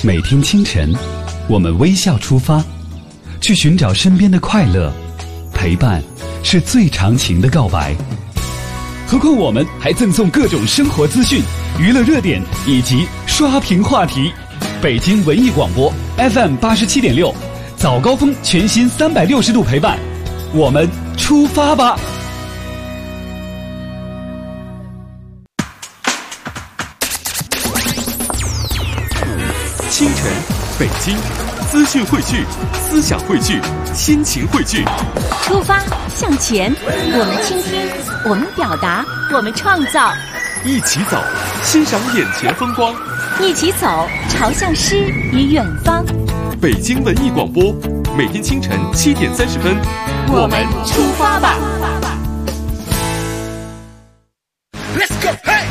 每天清晨，我们微笑出发，去寻找身边的快乐。陪伴是最长情的告白。何况我们还赠送各种生活资讯、娱乐热点以及刷屏话题。北京文艺广播 FM 87.6，早高峰全新360度陪伴，我们出发吧！ 清晨，北京，资讯汇聚，思想汇聚，心情汇聚。 出发向前，我们倾听，我们表达，我们创造。 一起走，欣赏眼前风光。 一起走，朝向诗与远方。 北京文艺广播，每天清晨7点30分， 我们出发吧。 Let's go, hey!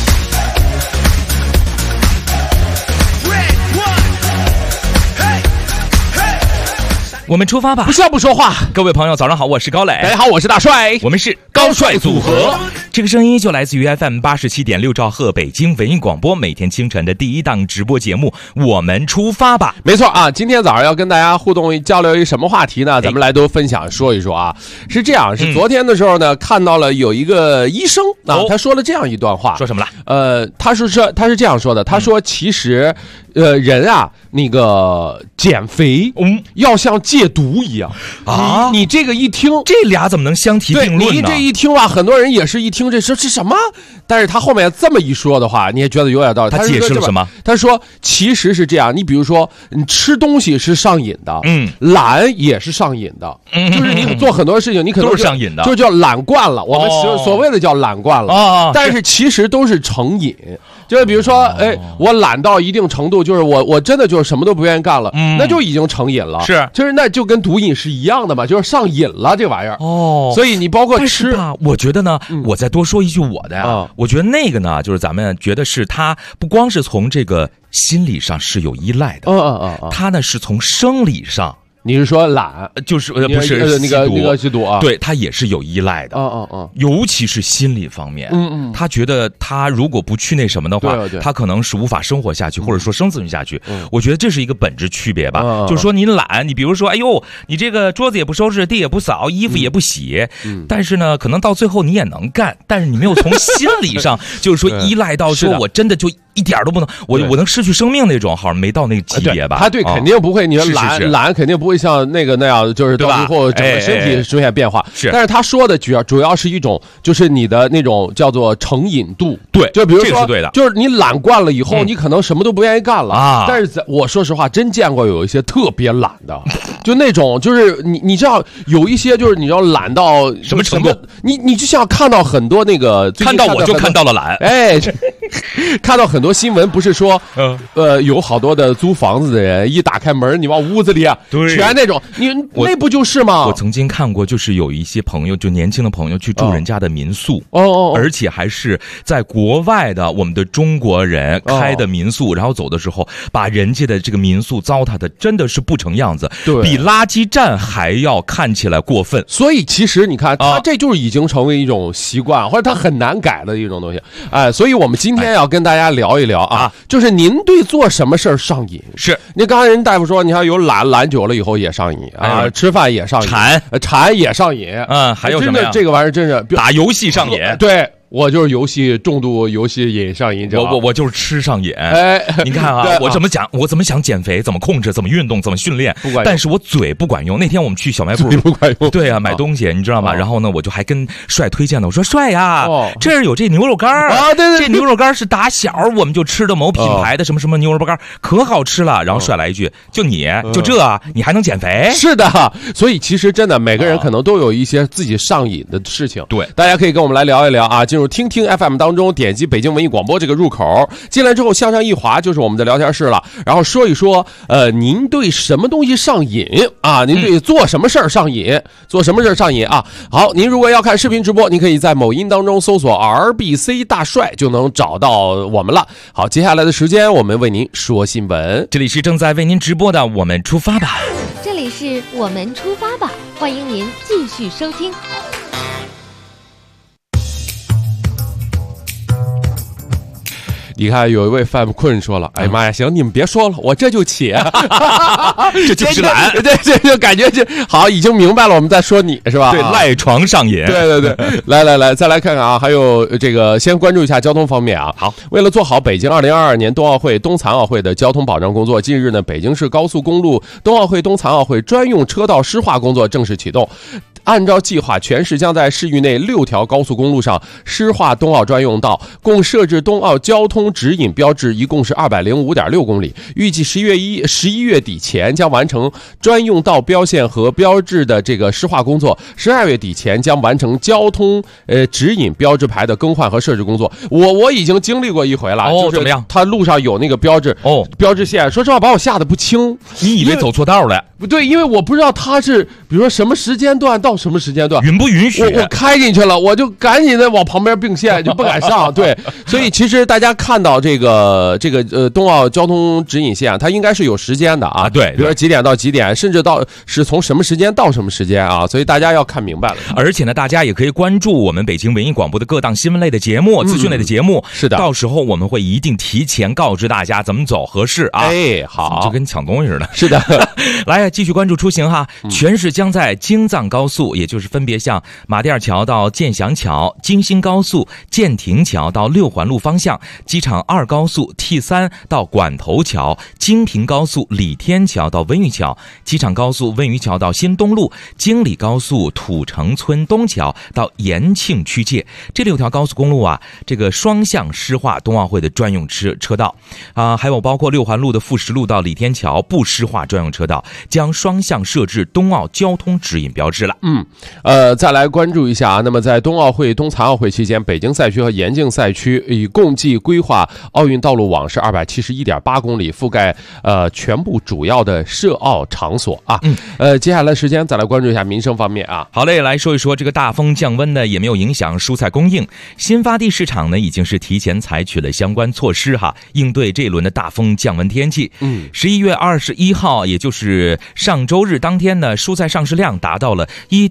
Red one, hey, hey! 我们出发吧！ 不笑不说话。 各位朋友，早上好，我是高磊。 大家好，我是大帅。 我们是高帅组合。这个声音就来自于 FM 87.6兆赫北京文艺广播，每天清晨的第一档直播节目。我们出发吧！ 没错啊，今天早上要跟大家互动交流一什么话题呢？咱们来都分享说一说啊。是这样，是昨天的时候呢，看到了有一个医生啊，他说了这样一段话， 说什么了？ 他是这样说的，他说其实人啊，那个减肥要像戒毒一样啊。你这个一听， 这俩怎么能相提并论呢？ 你这一听啊，很多人也是一听这是什么？但是他后面这么一说的话，你也觉得有点道理。 他解释了什么？ 他说其实是这样，你比如说你吃东西是上瘾的，懒也是上瘾的，就是你做很多事情你可能都是上瘾的， 就叫懒惯了。我们所谓的叫懒惯了，但是其实都是成瘾。就是比如说，我懒到一定程度，就是我真的就是什么都不愿意干了，那就已经成瘾了。 是， 就是那就跟毒瘾是一样的嘛，就是上瘾了这玩意儿。哦，所以你包括吃吧，我觉得呢，我再多说一句我的呀，我觉得那个呢，就是咱们觉得是他不光是从这个心理上是有依赖的，他呢是从生理上。 你是说懒， 就是不是那个吸毒啊？ 对，他也是有依赖的，尤其是心理方面，他觉得他如果不去那什么的话，他可能是无法生活下去，或者说生存下去。我觉得这是一个本质区别吧，就是说你懒，你比如说，哎呦，你这个桌子也不收拾，地也不扫，衣服也不洗，但是呢，可能到最后你也能干，但是你没有从心理上，就是说依赖到说我真的就一点都不能，我能失去生命那种，好像没到那个级别吧？ 他肯定不会，你说懒肯定不会像那样，就是到最后整个身体出现变化。是，但是他说的主要是一种，就是你的那种叫做成瘾度。 对， 就比如说， 这个是对的， 就是你懒惯了以后，你可能什么都不愿意干了啊。但是我说实话，真见过有一些特别懒的，就那种就是你知道有一些就是你要懒到什么程度？ 你就像看到很多那个， 看到我就看到了懒， 看到很多新闻，不是说有好多的租房子的人一打开门，你往屋子里啊，全那种，那不就是吗？ 我曾经看过，就是有一些朋友，就年轻的朋友去住人家的民宿，而且还是在国外的我们的中国人开的民宿，然后走的时候把人家的这个民宿糟蹋的真的是不成样子，比垃圾站还要看起来过分。 所以其实你看，他这就已经成为一种习惯，或者他很难改的一种东西。所以我们今天要跟大家聊一聊啊，就是您对做什么事儿上瘾？是你刚才人大夫说，你看有懒久了以后也上瘾啊，吃饭也上瘾，馋也上瘾， 还有什么呀？ 真的这个玩意儿真是打游戏上瘾， 对。我就是游戏重度，游戏瘾上瘾者。 我就是吃上瘾。你看啊，我怎么想减肥，怎么控制，怎么运动，怎么训练，但是我嘴不管用。那天我们去小卖部， 不管用。 对啊，买东西你知道吗？然后呢，我就还跟帅推荐了，我说帅呀，这儿有这牛肉干啊，对，这牛肉干是打小我们就吃的某品牌的什么什么牛肉干，可好吃了。然后帅来一句，就你就这你还能减肥？ 是的，所以其实真的每个人可能都有一些自己上瘾的事情。对，大家可以跟我们来聊一聊啊。入听听 FM 当中，点击北京文艺广播这个入口，进来之后向上一滑就是我们的聊天室了。然后说一说，您对什么东西上瘾啊？您对做什么事儿上瘾？做什么事儿上瘾啊？好，您如果要看视频直播，您可以在某音当中搜索 RBC 大帅就能找到我们了。好，接下来的时间我们为您说新闻。 这里是正在为您直播的我们出发吧。 这里是我们出发吧，欢迎您继续收听。 你看有一位范困说了，哎呀妈呀，行，你们别说了，我这就起， 这就是懒， 对，这就感觉就好，已经明白了，我们在说你是吧？ 对，赖床上瘾。 对，来，再来看看啊，还有这个，先关注一下交通方面啊。 好， 为了做好北京2022年冬奥会、冬残奥会的交通保障工作，近日呢，北京市高速公路冬奥会、冬残奥会专用车道湿化工作正式启动。按照计划，全市将在市域内6条高速公路上湿化冬奥专用道，共设置冬奥交通指引标志，一共是205.6公里。预计11月底前将完成专用道标线和标志的这个湿化工作，12月底前将完成交通指引标志牌的更换和设置工作。我已经经历过一回了，就是怎么样？ 它路上有那个标志标志线，说实话把我吓得不轻。 你以为走错道了？ 不对，因为我不知道它是比如说什么时间段到什么时间段允不允许。 我开进去了，我就赶紧的往旁边并线，就不敢上。对，所以其实大家看到这个冬奥交通指引线，它应该是有时间的啊。 对， 比如说几点到几点，甚至到是从什么时间到什么时间啊，所以大家要看明白了。 而且呢，大家也可以关注我们北京文艺广播的各档新闻类的节目、资讯类的节目。 是的， 到时候我们会一定提前告知大家怎么走合适啊。 哎，好， 就跟抢东西似的。 是的， 来继续关注出行哈。全市将在京藏高速，也就是分别向马甸桥到建祥桥、京新高速建亭桥到6环路方向、机场2高速 T3 到管头桥、京平高速李天桥到温榆桥、机场高速温榆桥到新东路、京李高速土城村东桥到延庆区界。这6条高速公路啊，这个双向湿化冬奥会的专用车道啊，还有包括6环路的富石路到李天桥不湿化专用车道，将双向设置冬奥交通指引标志了。 再来关注一下啊，那么在冬奥会、冬残奥会期间，北京赛区和延庆赛区以共计规划奥运道路网是271.8公里，覆盖全部主要的涉奥场所啊。接下来时间再来关注一下民生方面啊。 好嘞，来说一说这个大风降温呢，也没有影响蔬菜供应。新发地市场呢，已经是提前采取了相关措施哈，应对这一轮的大风降温天气。11月21号，也就是上周日当天呢，蔬菜上市量达到了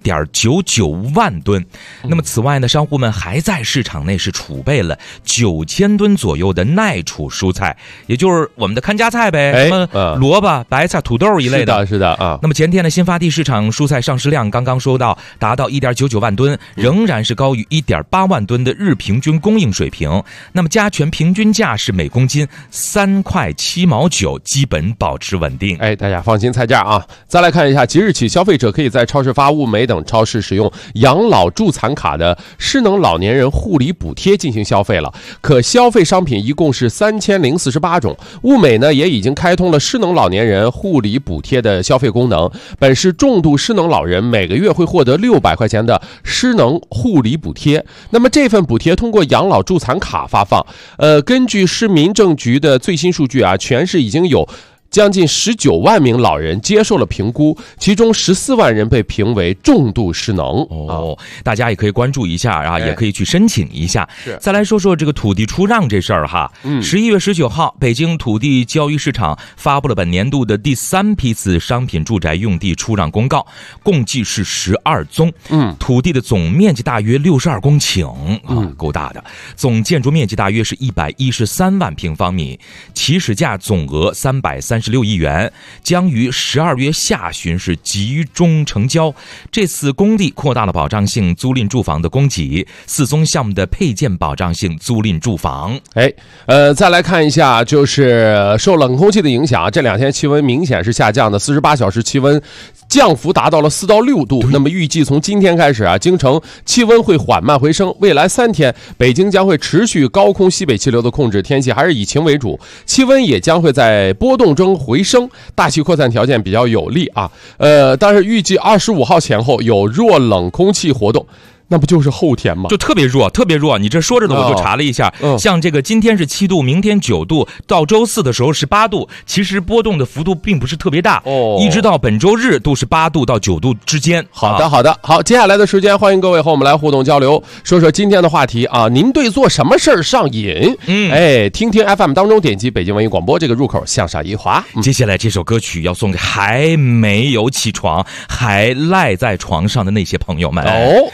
1.99万吨。那么此外呢，商户们还在市场内是储备了9000吨左右的耐储蔬菜，也就是我们的看家菜呗，什么萝卜、白菜、土豆一类的。 是的啊。 那么前天呢，新发地市场蔬菜上市量刚刚说到达到1.99万吨，仍然是高于1.8万吨的日平均供应水平。那么加权平均价是每公斤3块7毛9，基本保持稳定。 哎，大家放心菜价啊。再来看一下，即日起，消费者可以在超市发、物美等超市使用养老助残卡的失能老年人护理补贴进行消费了。可消费商品一共是3048种。物美呢也已经开通了失能老年人护理补贴的消费功能。本市重度失能老人每个月会获得600块钱的失能护理补贴。那么这份补贴通过养老助残卡发放。根据市民政局的最新数据啊，全市已经有将近19万名老人接受了评估，其中14万人被评为重度失能。 大家也可以关注一下啊，也可以去申请一下。再来说说这个土地出让这事儿哈。11月19号，北京土地交易市场发布了本年度的第3批次商品住宅用地出让公告，共计是12宗。土地的总面积大约62公顷啊，够大的。总建筑面积大约是113万平方米，起始价总额336亿元，将于12月下旬是集中成交。这次工地扩大了保障性租赁住房的供给，4宗项目的配件保障性租赁住房。 再来看一下，就是受冷空气的影响，这2天气温明显是下降的，48小时气温降幅达到了4到6度。那么预计从今天开始啊，京城气温会缓慢回升，未来3天北京将会持续高空西北气流的控制，天气还是以晴为主，气温也将会在波动中回升，大气扩散条件比较有利啊。但是预计25号前后有弱冷空气活动。那不就是后天吗？ 就特别弱，特别弱。你这说着的，我就查了一下，像这个今天是7度，明天9度，到周4的时候是8度，其实波动的幅度并不是特别大，一直到本周日都是8度到9度之间。 好的，好，接下来的时间，欢迎各位和我们来互动交流，说说今天的话题啊，您对做什么事儿上瘾？听听 FM 当中点击北京文艺广播这个入口向上一滑。 接下来这首歌曲要送给还没有起床还赖在床上的那些朋友们。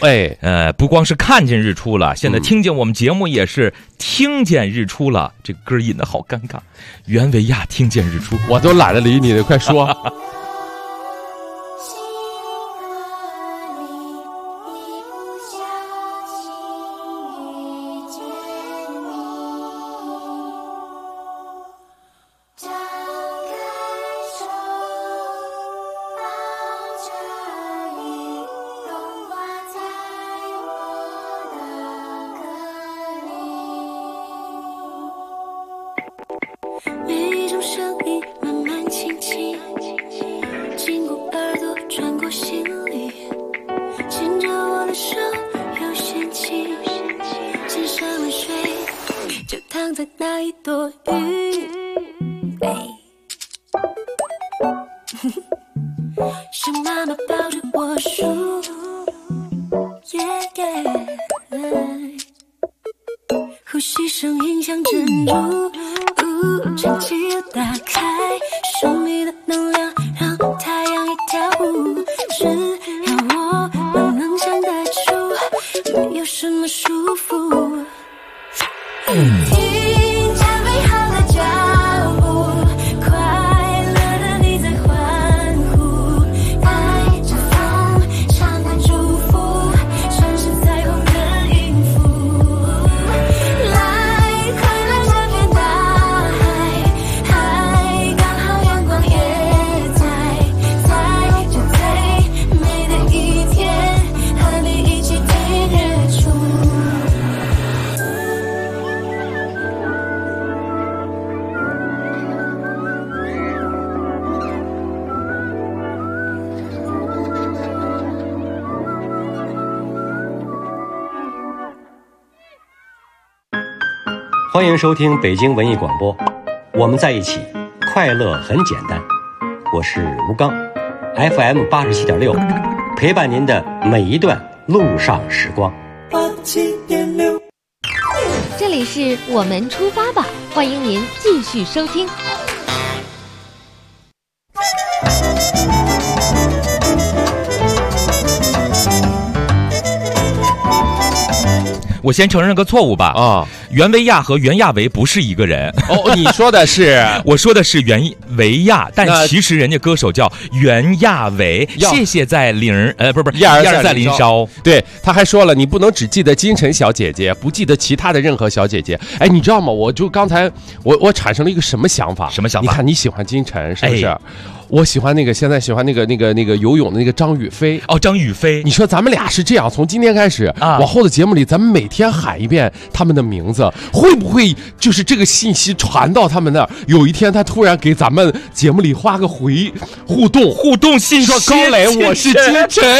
不光是看见日出了，现在听见我们节目也是听见日出了。这个歌引得好尴尬，袁维亚听见日出， 我都懒得理你了，快说。 每一种声音慢慢轻轻经过耳朵穿过心里，牵着我的手有仙气，肩上的水就躺在那一朵云，是妈妈抱着我说呼吸声音像珍珠，撑起又打开，手里的能量让太阳也跳舞，只要我们能想得出，没有什么束缚。听见美好的脚步，快乐的你在欢呼，带着风唱的祝福，全是彩虹的音符。来，快来这片大海，刚好阳光也在这最美的一天，和你一起听日出。 欢迎收听北京文艺广播，我们在一起，快乐很简单。我是吴刚 ，FM 87.6，陪伴您的每一段路上时光。 这里是我们出发吧，欢迎您继续收听。 我先承认个错误吧袁维亚和袁娅维不是一个人哦。你说的是我说的是袁维亚，但其实人家歌手叫袁娅维。谢谢在不是一而再林梢。 对，他还说了，你不能只记得金晨小姐姐，不记得其他的任何小姐姐。哎，你知道吗？我就刚才我产生了一个什么想法？ 什么想法？ 你看你喜欢金晨是不是？我喜欢现在喜欢那个游泳的那个张雨霏。 哦，张雨霏， 你说咱们俩是这样，从今天开始往后的节目里，咱们每天喊一遍他们的名字，会不会就是这个信息传到他们那儿？有一天他突然给咱们节目里画个互动信息，说高磊我是金晨，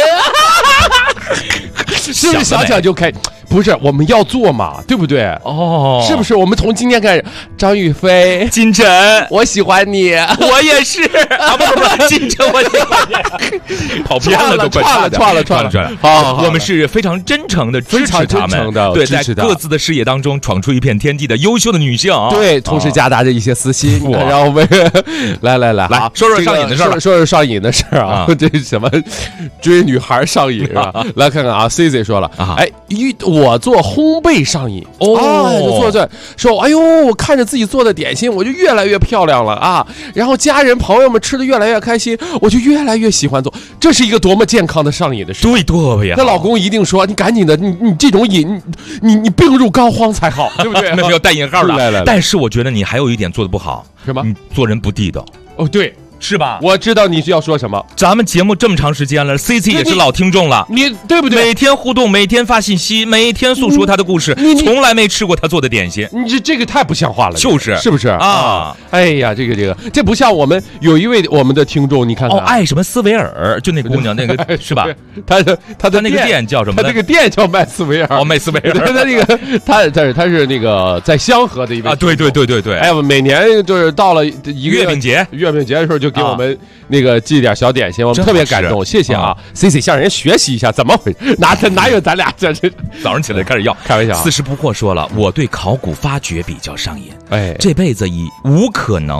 是不是想想就开？不是，我们要做嘛，对不对？ 哦， 是不是？我们从今天开始，张雨霏、 金晨， 我喜欢你， 我也是啊，不，金晨，我喜欢你，跑偏了都快串了。好，我们是非常真诚的支持他们的，对，在各自的事业当中闯出一片天地的优秀的女性， 对，同时夹杂着一些私心。然后我们来， 说说上瘾的事儿， 说上瘾的事儿啊，这是什么追女孩上瘾是吧？来看看啊 ，CC 说了，哎，我做烘焙上瘾就做说，哎呦，我看着自己做的点心，我就越来越漂亮了啊！然后家人朋友们吃的越来越开心，我就越来越喜欢做。这是一个多么健康的上瘾的事！ 对呀， 那老公一定说，你赶紧的，你这种瘾，你病入膏肓才好，对不对？ 没有带引号的。 来， 但是我觉得你还有一点做的不好， 什么？ 你做人不地道。 哦，对。 是吧？ 我知道你是要说什么。咱们节目这么长时间了 ，CC 也是老听众了， 你对不对？ 每天互动，每天发信息，每天诉说他的故事，从来没吃过他做的点心。 你这个太不像话了， 是不是啊？哎呀，这不像我们有一位我们的听众，你看看爱什么斯维尔，就那姑娘那个是吧？ 他的那个店叫什么？ 他那个店叫麦斯维尔， 麦斯维尔。 他那个他是那个在香河的一位啊，对。 哎，每年就是到了一个月饼节的时候，就给我们那个寄点小点心，我们特别感动，谢谢啊 ！CC 向人学习一下，怎么回事？哪有咱俩这早上起来开始要开玩笑。 40不惑说了，我对考古发掘比较上瘾， 哎， 这辈子已无可能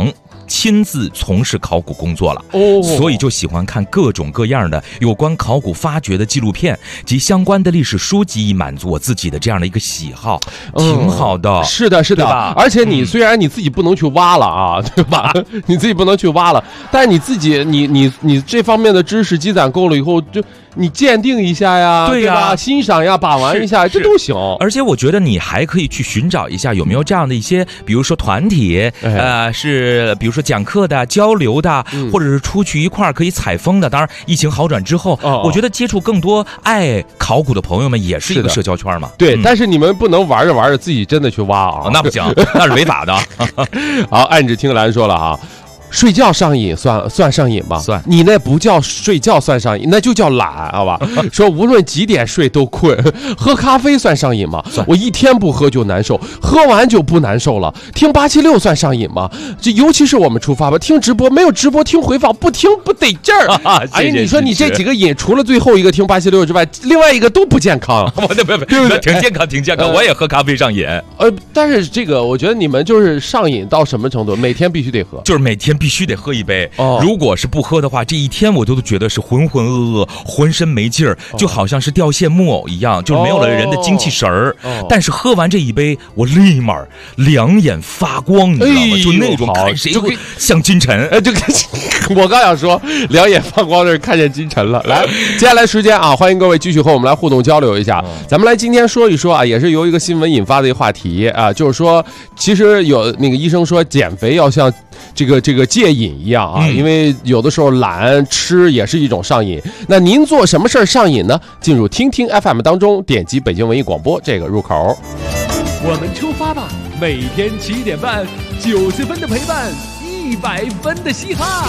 亲自从事考古工作了，所以就喜欢看各种各样的有关考古发掘的纪录片及相关的历史书籍，以满足我自己的这样的一个喜好，挺好的。 是的，是的，而且你虽然你自己不能去挖了啊，对吧？你自己不能去挖了，但是你自己你这方面的知识积攒够了以后，就你鉴定一下呀，对吧？欣赏呀，把玩一下，这都行。 而且我觉得你还可以去寻找一下有没有这样的一些，比如说团体，是比如说讲课的、交流的，或者是出去一块儿可以采风的。当然，疫情好转之后，我觉得接触更多爱考古的朋友们也是一个社交圈嘛。 对，但是你们不能玩着玩着自己真的去挖啊， 那不行，那是违法的。 好，按着听兰说了哈。睡觉上瘾算上瘾吗？ 算， 你那不叫睡觉算上瘾，那就叫懒，好吧？说无论几点睡都困。喝咖啡算上瘾吗？我一天不喝就难受，喝完就不难受了。听876算上瘾吗？这尤其是我们出发吧，听直播没有直播听回放，不听不得劲儿。哎呀，你说你这几个瘾，除了最后一个听876之外，另外一个都不健康。 对不对？挺健康，挺健康。我也喝咖啡上瘾。 但是这个我觉得你们就是上瘾到什么程度？每天必须得喝， 就是每天必须得喝一杯。如果是不喝的话，这一天我都觉得是浑浑噩噩，浑身没劲儿，就好像是掉线木偶一样，就是没有了人的精气神儿。但是喝完这一杯，我立马两眼发光，你知道吗？就那种看谁会像金晨。 就我刚想说，两眼发光的是看见金晨了。来，接下来时间啊，欢迎各位继续和我们来互动交流一下。咱们来今天说一说啊，也是由一个新闻引发的一个话题啊，就是说，其实有那个医生说减肥要像这个戒瘾一样啊，因为有的时候懒吃也是一种上瘾。那您做什么事儿上瘾呢？进入听听 FM 当中，点击北京文艺广播这个入口。 我们出发吧，每天7点半，90分的陪伴，100分的嘻哈。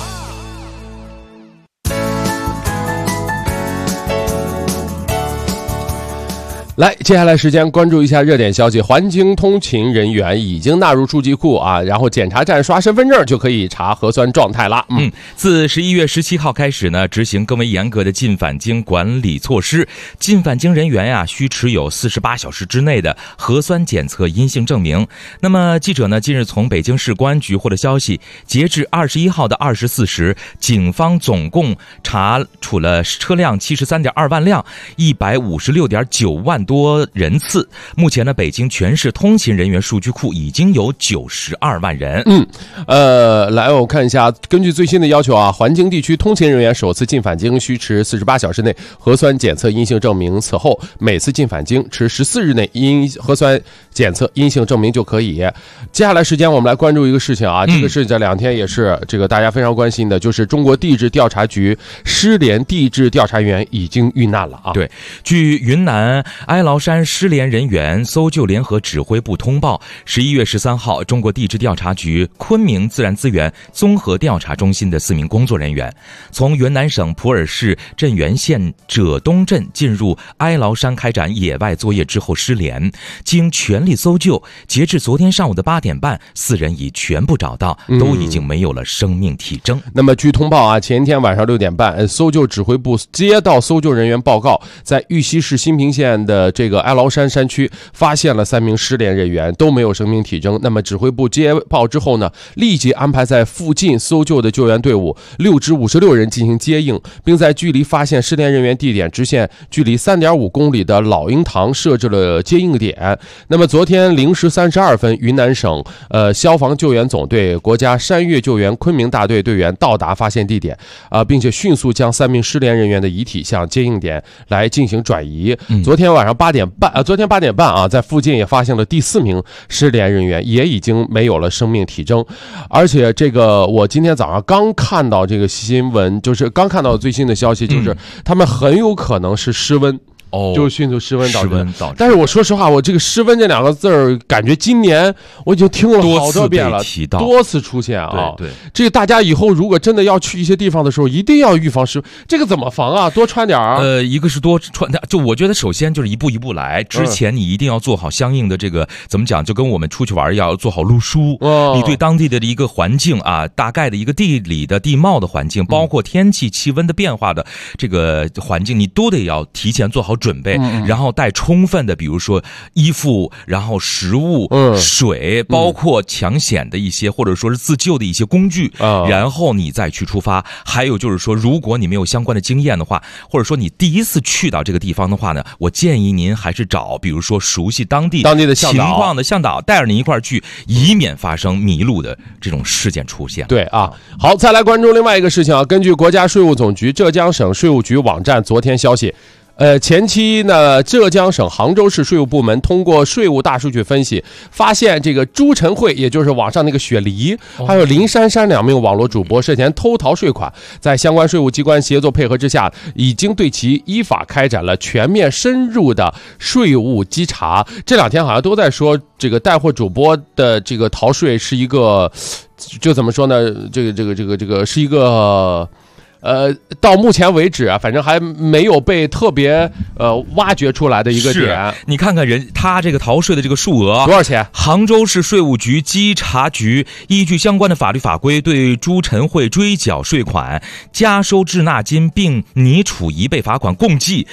来，接下来时间关注一下热点消息。环京通勤人员已经纳入数据库啊，然后检查站刷身份证就可以查核酸状态啦。 自11月17号开始呢，执行更为严格的进返京管理措施。进返京人员呀，需持有48小时之内的核酸检测阴性证明。那么记者呢，近日从北京市公安局获得消息，截至21号的24时，警方总共查处了车辆73.2万辆，156.9万多人次。目前呢，北京全市通勤人员数据库已经有92万人。 来，我看一下，根据最新的要求啊，环京地区通勤人员首次进返京需持48小时内核酸检测阴性证明，此后每次进返京持14日内核酸检测阴性证明就可以。接下来时间我们来关注一个事情啊，这个事情这2天也是这个大家非常关心的，就是中国地质调查局失联地质调查员已经遇难了啊。 对，据云南哀牢山失联人员搜救联合指挥部通报，11月13号，中国地质调查局昆明自然资源综合调查中心的4名工作人员，从云南省普洱市镇原县褶东镇进入哀牢山开展野外作业之后失联，经全力搜救，截至昨天上午的8点半，4人已全部找到，都已经没有了生命体征。 那么据通报啊，前一天晚上6点半，搜救指挥部接到搜救人员报告，在玉溪市新平县的这个哀牢山山区发现了3名失联人员，都没有生命体征。那么指挥部接报之后呢，立即安排在附近搜救的救援队伍6支56人进行接应，并在距离发现失联人员地点直线距离3.5公里的老鹰塘设置了接应点。那么昨天0时32分，云南省消防救援总队、国家山岳救援昆明大队队员到达发现地点并且迅速将3名失联人员的遗体向接应点来进行转移。昨天晚上8点半啊，在附近也发现了第4名失联人员，也已经没有了生命体征。而且这个我今天早上刚看到这个新闻，就是刚看到最新的消息，就是他们很有可能是失温。就迅速失温导致。但是我说实话，我这个失温这2个字儿，感觉今年我已经听了好多遍了，多次出现啊。 对， 这个大家以后如果真的要去一些地方的时候，一定要预防失温。这个怎么防啊？多穿点儿。 一个是多穿点，就我觉得首先就是一步一步来。之前你一定要做好相应的这个怎么讲，就跟我们出去玩一样，要做好路书。你对当地的一个环境啊，大概的一个地理的地貌的环境，包括天气气温的变化的这个环境，你都得要提前做好准备，然后带充分的，比如说衣服，然后食物、水，包括抢险的一些或者说是自救的一些工具，然后你再去出发。还有就是说，如果你没有相关的经验的话，或者说你第一次去到这个地方的话呢，我建议您还是找比如说熟悉当地的情况的向导带着您一块儿去，以免发生迷路的这种事件出现。 对啊，好，再来关注另外一个事情啊，根据国家税务总局浙江省税务局网站昨天消息。前期呢，浙江省杭州市税务部门通过税务大数据分析，发现这个朱晨慧，也就是网上那个雪梨，还有林珊珊2名网络主播涉嫌偷逃税款，在相关税务机关协作配合之下，已经对其依法开展了全面深入的税务稽查。这2天好像都在说这个带货主播的这个逃税是一个，就怎么说呢？这个是一个。到目前为止啊，反正还没有被特别挖掘出来的一个点。 你看看他这个逃税的这个数额多少钱？ 杭州市税务局稽查局依据相关的法律法规，对朱晨慧追缴税款、加收滞纳金，并拟处一倍罚款，共计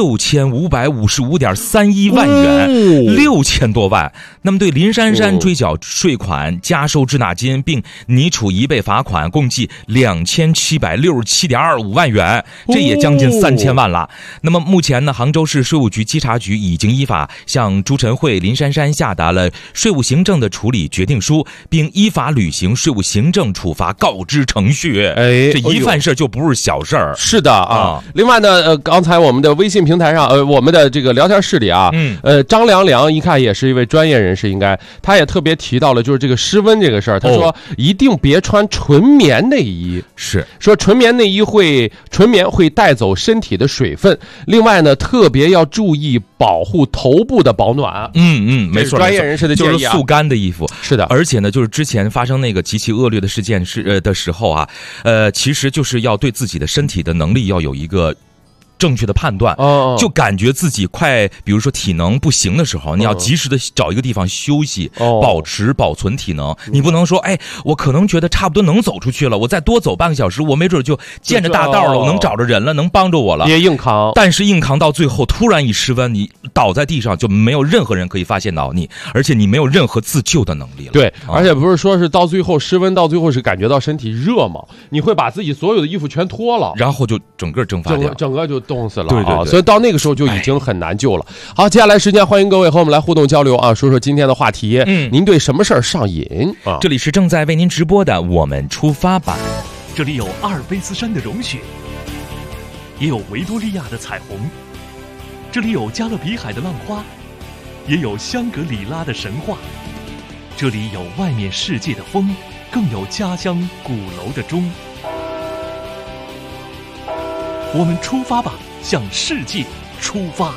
6555.31万元，6000多万。那么对林珊珊追缴税款、加收滞纳金，并拟处一倍罚款，共计2767.25万元，这也将近3000万了。那么目前呢，杭州市税务局稽查局已经依法向朱晨慧、林珊珊下达了税务行政的处理决定书，并依法履行税务行政处罚告知程序。这一犯事就不是小事儿。 是的啊。另外呢，刚才我们的微信平台上，我们的这个聊天室里啊，张良良一看也是一位专业人士，应该他也特别提到了就是这个湿温这个事儿。他说一定别穿纯棉内衣， 是说纯棉内衣纯棉会带走身体的水分。另外呢，特别要注意保护头部的保暖。 没错， 专业人士的建议啊， 就是速干的衣服。 是的， 而且呢，就是之前发生那个极其恶劣的事件的时候啊，其实就是要对自己的身体的能力要有一个正确的判断，就感觉自己快，比如说体能不行的时候，你要及时的找一个地方休息，保存体能。你不能说，我可能觉得差不多能走出去了，我再多走半个小时，我没准就见着大道了，我能找着人了，能帮着我了。 别硬扛， 但是硬扛到最后，突然一失温，你倒在地上，就没有任何人可以发现到你，而且你没有任何自救的能力了。 对，而且不是说是到最后失温，到最后是感觉到身体热嘛，你会把自己所有的衣服全脱了， 然后就整个蒸发掉， 整个就冻死了。 对， 所以到那个时候就已经很难救了。好，接下来时间欢迎各位和我们来互动交流啊，说说今天的话题。您对什么事儿上瘾啊？ 这里是正在为您直播的我们出发吧。 这里有阿尔卑斯山的融雪，也有维多利亚的彩虹，这里有加勒比海的浪花，也有香格里拉的神话。这里有外面世界的风，更有家乡鼓楼的钟。我们出发吧，向世界出发。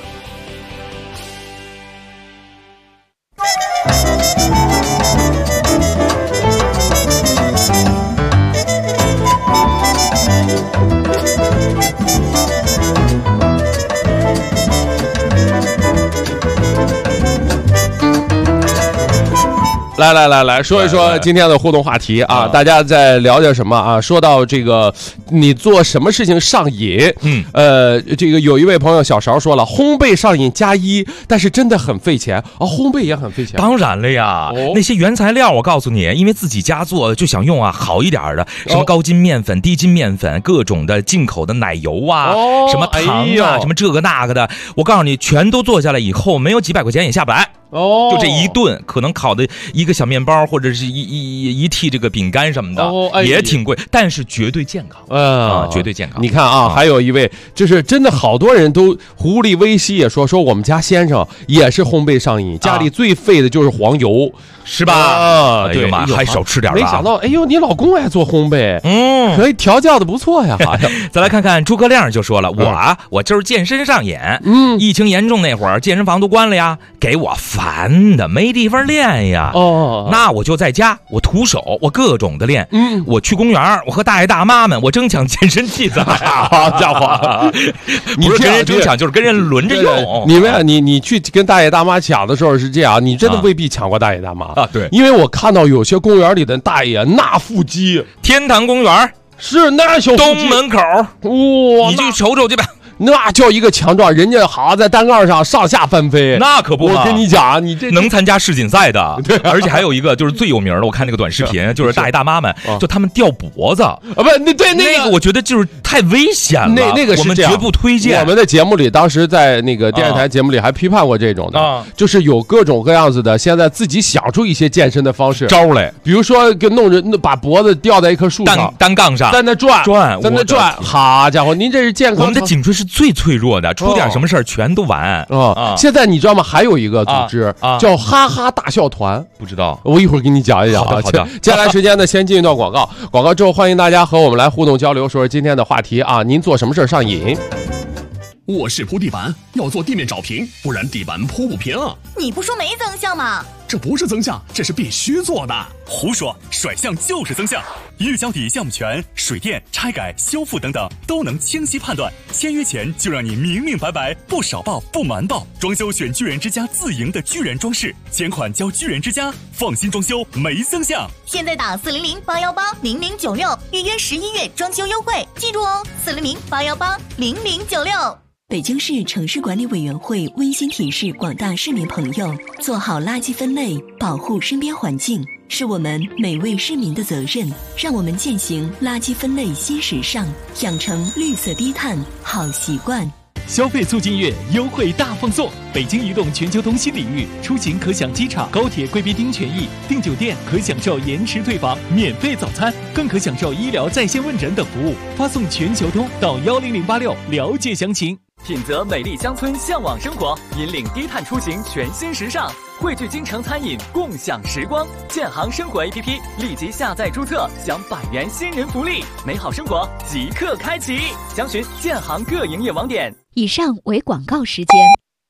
来说一说今天的互动话题啊，大家在聊点什么啊？说到这个，你做什么事情上瘾？这个有一位朋友小勺说了，烘焙上瘾+1，但是真的很费钱啊，烘焙也很费钱。 当然了呀，那些原材料我告诉你，因为自己家做就想用好一点的，什么高筋面粉、低筋面粉，各种的进口的奶油啊，什么糖啊，什么这个那个的，我告诉你，全都做下来以后，没有几百块钱也下不来。就这一顿，可能烤的一个小面包，或者是一屉这个饼干什么的，也挺贵，但是绝对健康绝对健康。 你看啊，还有一位，就是真的好多人都狐狸微西也说我们家先生也是烘焙上瘾，家里最费的就是黄油， 是吧？对嘛，还少吃点。 没想到，你老公爱做烘焙，可以调教的不错呀。 再来看看诸葛亮就说了，我就是健身上瘾，疫情严重那会儿，健身房都关了呀，给我烦的没地方练呀。那我就在家，我徒手，我各种的练。我去公园，我和大爷大妈们，我争抢健身器材。 好家伙， 不是跟人争抢，就是跟人轮着用。 你去跟大爷大妈抢的时候是这样，你真的未必抢过大爷大妈啊。对， 因为我看到有些公园里的大爷那腹肌， 天坛公园是那小腹肌， 东门口，你去瞅瞅去吧。 那叫一个强壮，人家好在单杠上上下翻飞， 那可不嘛。 我跟你讲，你这能参加世锦赛的，对，而且还有一个就是最有名的，我看那个短视频，就是大爷大妈们，就他们吊脖子啊， 不，那对那个我觉得就是太危险了， 那个是我们绝不推荐。 我们的节目里，当时在那个电视台节目里还批判过这种的，就是有各种各样子的，现在自己想出一些健身的方式招来， 比如说给弄着把脖子吊在一棵树上， 单杠上， 在那转，好家伙，您这是健康。 我们的颈椎是最脆弱的，出点什么事儿全都完啊！现在你知道吗？还有一个组织叫哈哈大笑团， 不知道， 我一会儿给你讲一讲啊。 好的。 接下来时间呢，先进一段广告，广告之后欢迎大家和我们来互动交流，说说今天的话题啊，您做什么事儿上瘾？ 卧室铺地板要做地面找平，不然地板铺不平。 你不说没增项吗？ 这不是增项，这是必须做的。 胡说，甩项就是增项。预交底项目权、水电、拆改、修复等等都能清晰判断。签约前就让你明明白白，不少报不瞒报。装修选巨人之家自营的巨人装饰，前款交巨人之家，放心装修没增项。 现在打400-818-0096，预约11月装修优惠，记住哦，400-818-0096。 北京市城市管理委员会温馨提示广大市民朋友，做好垃圾分类，保护身边环境，是我们每位市民的责任。让我们践行垃圾分类新时尚，养成绿色低碳好习惯。 消费促进月优惠大放送，北京移动全球通新领域，出行可享机场、高铁贵宾厅权益，订酒店可享受延迟退房、免费早餐，更可享受医疗在线问诊等服务。发送全球通到10086了解详情。 品泽美丽乡村向往生活，引领低碳出行全新时尚。汇聚京城餐饮，共享时光。建行生活 APP 立即下载注册，享100元新人福利，美好生活即刻开启。详询建行各营业网点。 以上为广告时间。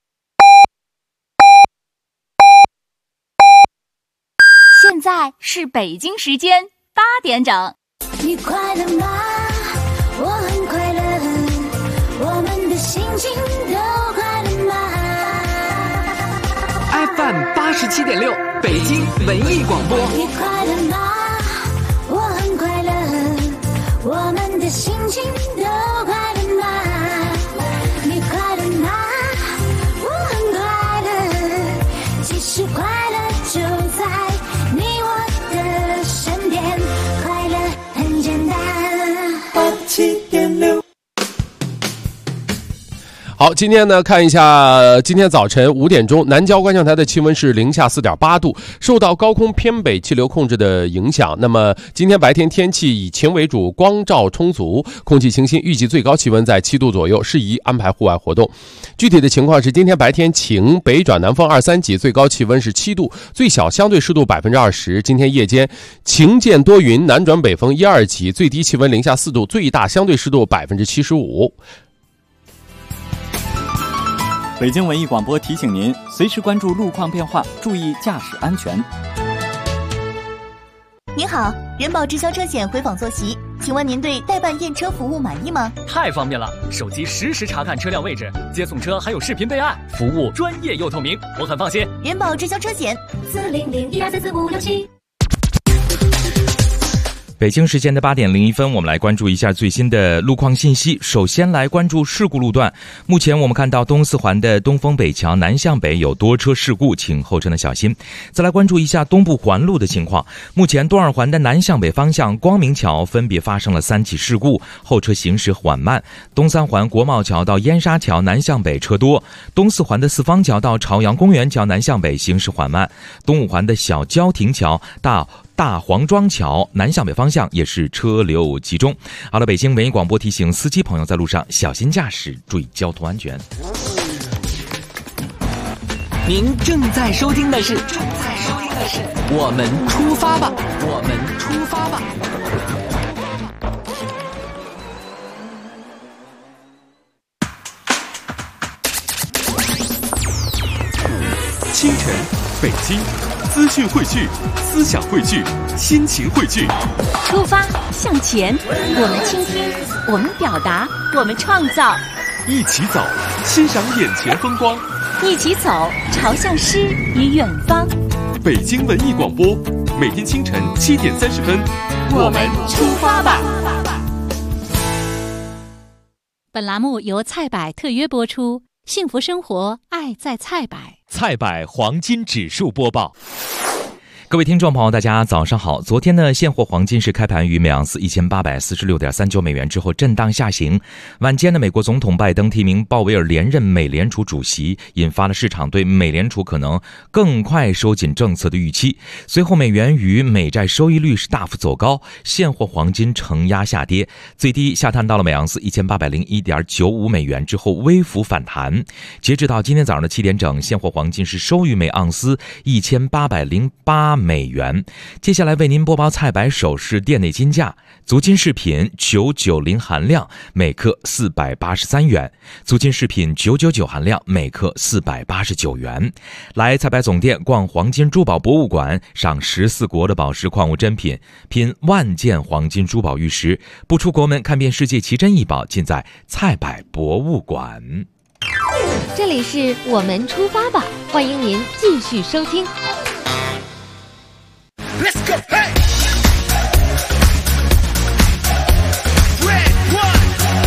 现在是北京时间8点整。 你快乐吗？我很快乐。我们的心情都快乐吗 ？FM 87.6，北京文艺广播。 你快乐吗？我很快乐。我们的心情都快乐吗？你快乐吗？我很快乐。其实快乐就在你我的身边，快乐很简单。 87.6。好，今天呢，看一下今天早晨5点钟，南郊观象台的气温是零下4.8度，受到高空偏北气流控制的影响。那么今天白天天气以晴为主，光照充足，空气清新，预计最高气温在7度左右，适宜安排户外活动。具体的情况是，今天白天晴，北转南风2、3级，最高气温是7度，最小相对湿度20%。今天夜间晴间多云，南转北风1、2级，最低气温零下4度，最大相对湿度75%。 北京文艺广播提醒您，随时关注路况变化，注意驾驶安全。 您好，人保直销车险回访坐席，请问您对代办验车服务满意吗？ 太方便了，手机实时查看车辆位置，接送车还有视频备案，服务专业又透明，我很放心。 人保直销车险，400-1234567。 北京时间的8点01分，我们来关注一下最新的路况信息。首先来关注事故路段。目前我们看到东四环的东风北桥南向北有多车事故，请后车呢小心。再来关注一下东部环路的情况。目前东二环的南向北方向光明桥分别发生了3起事故，后车行驶缓慢。东三环国贸桥到燕莎桥南向北车多。东四环的四方桥到朝阳公园桥南向北行驶缓慢。东五环的小交亭桥到大黄庄桥南向北方向也是车流集中。好了，北京文艺广播提醒司机朋友在路上小心驾驶，注意交通安全。 您正在收听的是我们出发吧，我们出发吧。 清晨，北京。资讯汇聚，思想汇聚，心情汇聚。 出发向前，我们倾听，我们表达，我们创造。 一起走，欣赏眼前风光。 一起走，朝向诗与远方。 北京文艺广播，每天清晨7点30分， 我们出发吧。 本栏目由菜百特约播出，幸福生活，爱在菜百。 菜百黄金指数播报。 各位听众朋友，大家早上好。昨天呢，现货黄金是开盘于每盎司1846.39美元之后震荡下行。晚间呢，美国总统拜登提名鲍威尔连任美联储主席，引发了市场对美联储可能更快收紧政策的预期。随后，美元与美债收益率是大幅走高，现货黄金承压下跌，最低下探到了每盎司1801.95美元之后微幅反弹。截止到今天早上的7点整，现货黄金是收于每盎司1808美元。接下来为您播报菜百首饰店内金价：足金饰品990含量每克483元，足金饰品999含量每克489元。来菜百总店逛黄金珠宝博物馆，赏14国的宝石矿物珍品，品万件黄金珠宝玉石，不出国门看遍世界奇珍异宝，尽在菜百博物馆。 这里是我们出发吧，欢迎您继续收听。 Let's go, hey! Red one,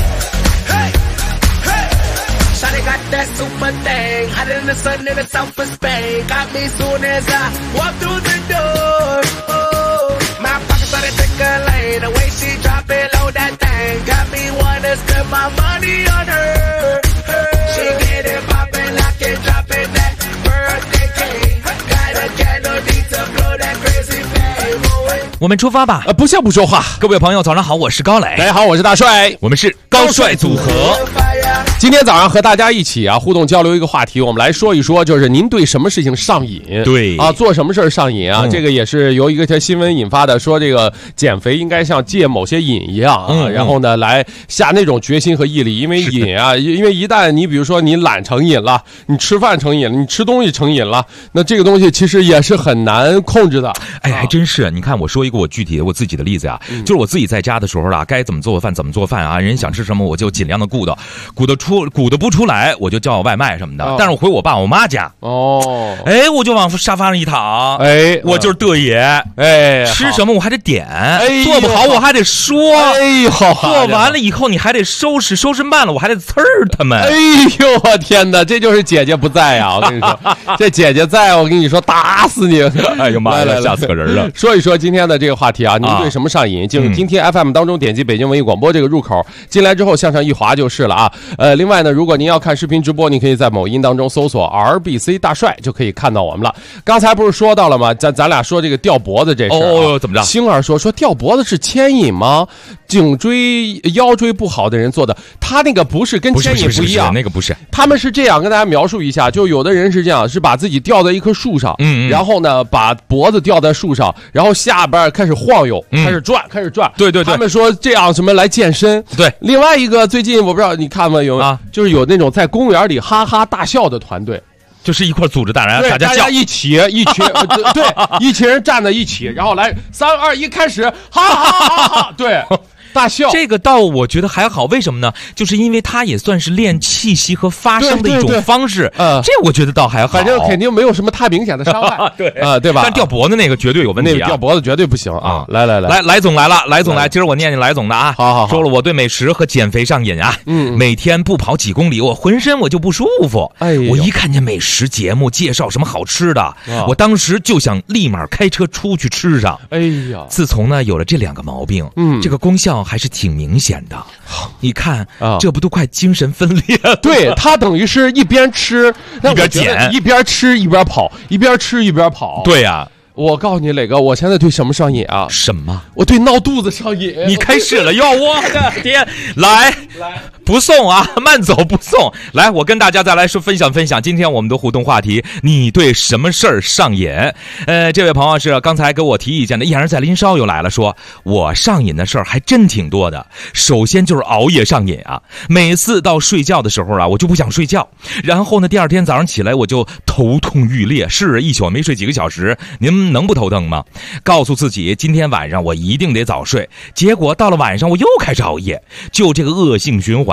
hey, hey! Shawty got that super thing, hotter than the sun in the south of Spain. Got me soon as I walk through the door. Oh, my pockets started tickling, the way she drop it low that thing. Got me wanna spend my money on her. She get it poppin', lock it, drop it, that birthday cake. Got a candle, need to blow that crazy. 我们出发吧！ 不笑不说话。 各位朋友，早上好，我是高磊。 大家好，我是大帅。 我们是高帅组合。 今天早上和大家一起互动交流一个话题，我们来说一说，就是您对什么事情上瘾？ 对做什么事儿上瘾啊？这个也是由一个条新闻引发的，说这个减肥应该像戒某些瘾一样然后呢来下那种决心和毅力，因为瘾因为一旦你比如说你懒成瘾了，你吃饭成瘾了，你吃东西成瘾了，那这个东西其实也是很难控制的。 哎，还真是。你看，我说一个我具体的我自己的例子啊，就是我自己在家的时候该怎么做饭怎么做饭啊，人想吃什么我就尽量的顾得不出来，我就叫外卖什么的。但是我回我爸我妈家，我就往沙发上一躺，我就是得爷，吃什么我还得点，做不好我还得说，做完了以后你还得收拾慢了我还得呲儿他们。 哎呦我天哪，这就是姐姐不在呀！我跟你说，这姐姐在，我跟你说打死你！ 哎呦妈呀，吓死个人了！ 说一说今天的这个话题啊，您对什么上瘾？进入听听 FM 当中，点击北京文艺广播这个入口，进来之后向上一滑就是了啊。另外呢，如果您要看视频直播，您可以在某音当中搜索 RBC 大帅就可以看到我们了。刚才不是说到了吗？咱俩说这个吊脖子这事儿怎么着？ 星儿说吊脖子是牵引吗？颈椎腰椎不好的人做的，他那个不是跟牵引不一样， 那个不是。 他们是这样跟大家描述一下，就有的人是这样，是把自己吊在一棵树上，然后呢把脖子吊在树上，然后下边开始晃悠，开始转。 对， 他们说这样什么来健身。 对， 另外一个最近我不知道你看吗？就是有那种在公园里哈哈大笑的团队。 就是一块组织大家叫一起对，一群人站在一起，然后来3、2、1开始，哈哈哈哈，对。大笑， 这个倒我觉得还好，为什么呢？就是因为它也算是练气息和发声的一种方式。这我觉得倒还好， 反正肯定没有什么太明显的伤害。对吧？ 但吊脖子那个绝对有问题啊！ 吊脖子绝对不行啊！来， 来总来了，来总来，今儿我念念来总的啊！ 好， 说了我对美食和减肥上瘾啊！每天不跑几公里，我浑身我就不舒服。我一看见美食节目介绍什么好吃的，我当时就想立马开车出去吃上。 哎呀！ 自从呢有了这2个毛病，这个功效还是挺明显的。你看这不都快精神分裂了？ 对，他等于是一边吃一边减，一边吃一边跑，一边吃一边跑。 对呀。 我告诉你磊哥，我现在对什么上瘾啊？ 什么？ 我对闹肚子上瘾。 你开始了哟！我的天，来，不送啊，慢走不送。来，我跟大家再来说分享今天我们的互动话题，你对什么事儿上瘾？这位朋友是刚才给我提意见的，一人在林梢又来了，说我上瘾的事儿还真挺多的。首先就是熬夜上瘾啊，每次到睡觉的时候啊，我就不想睡觉，然后呢，第二天早上起来我就头痛欲裂，是一宿没睡几个小时，您能不头疼吗？告诉自己今天晚上我一定得早睡，结果到了晚上我又开始熬夜，就这个恶性循环。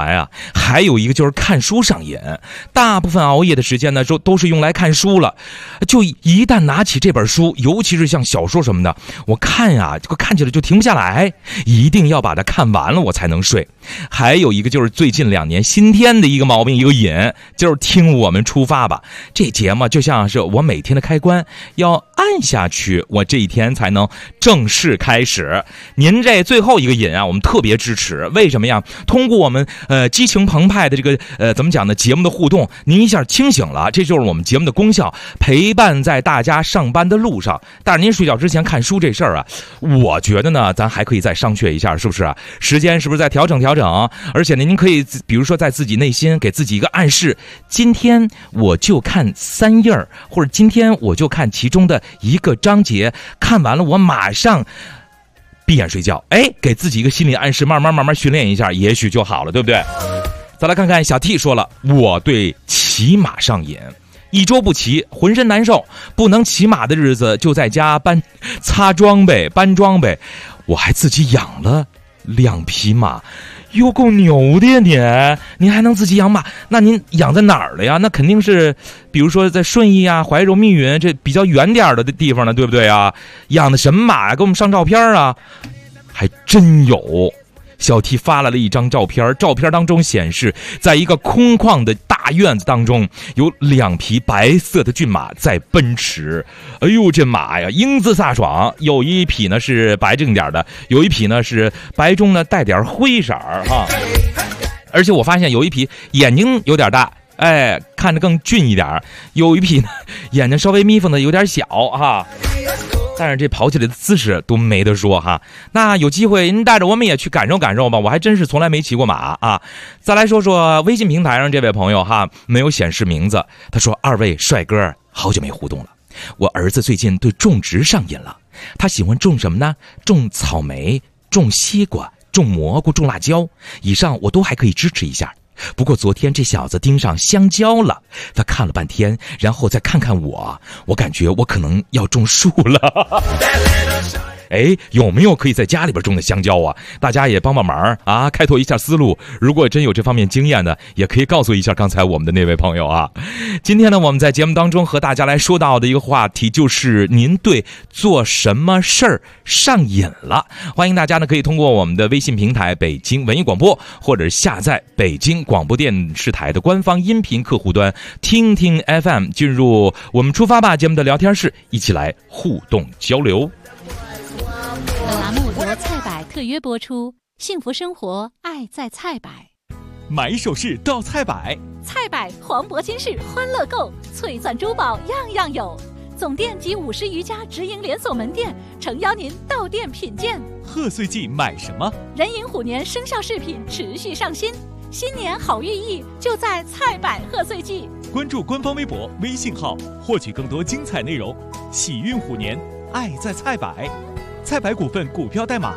怀啊。还有一个就是看书上瘾，大部分熬夜的时间呢都是用来看书了。就一旦拿起这本书，尤其是像小说什么的，我看呀，这个看起来就停不下来，一定要把它看完了我才能睡。还有一个就是最近2年新添的一个毛病，一个瘾，就是听我们出发吧。这节目就像是我每天的开关，要按下去，我这一天才能正式开始。您这最后一个瘾啊，我们特别支持。为什么呀？通过我们激情澎湃的这个怎么讲呢？节目的互动，您一下清醒了，这就是我们节目的功效，陪伴在大家上班的路上。但是您睡觉之前看书这事儿啊，我觉得呢，咱还可以再商榷一下，是不是啊？时间是不是再调整调整？而且呢，您可以比如说在自己内心给自己一个暗示，今天我就看3页，或者今天我就看其中的一个章节，看完了我马上闭眼睡觉。给自己一个心理暗示，慢慢训练一下，也许就好了，对不对？再来看看小 T 说了，我对骑马上瘾，1周不骑浑身难受，不能骑马的日子就在家擦装备搬装备。我还自己养了2匹马，又够牛的呀！您还能自己养马？那您养在哪儿了呀？那肯定是比如说在顺义啊、怀柔、密云这比较远点的地方呢，对不对啊？养的什么马呀？给我们上照片啊！还真有。小 T 发来了一张照片，照片当中显示，在一个空旷的大院子当中，有2匹白色的骏马在奔驰。哎呦，这马呀，英姿飒爽。有一匹呢是白净点的，有一匹呢是白中呢带点灰色哈。而且我发现有一匹眼睛有点大，看着更俊一点；有一匹呢眼睛稍微眯缝的有点小哈。但是这跑起来的姿势都没得说哈。那有机会您带着我们也去感受感受吧，我还真是从来没骑过马啊。再来说说微信平台上这位朋友哈，没有显示名字，他说2位帅哥，好久没互动了。我儿子最近对种植上瘾了，他喜欢种什么呢？种草莓，种西瓜，种蘑菇，种辣椒，以上我都还可以支持一下。不过昨天这小子盯上香蕉了，他看了半天，然后再看看我感觉我可能要种树了。有没有可以在家里边种的香蕉啊？大家也帮帮忙啊，开拓一下思路。如果真有这方面经验的，也可以告诉一下刚才我们的那位朋友啊。今天呢，我们在节目当中和大家来说到的一个话题，就是您对做什么事儿上瘾了。欢迎大家呢可以通过我们的微信平台北京文艺广播，或者下载北京广播电视台的官方音频客户端听听 FM， 进入我们出发吧节目的聊天室，一起来互动交流。 本栏目由菜百特约播出，幸福生活，爱在菜百。 买首饰到菜百， 菜百黄铂金饰欢乐购，翠钻珠宝样样有。总店及50余家直营连锁门店，诚邀您到店品鉴。 贺岁季买什么？ 壬寅虎年生肖饰品持续上新，新年好寓意就在菜百贺岁季。 关注官方微博、微信号，获取更多精彩内容。喜运虎年，爱在菜百。菜百股份股票代码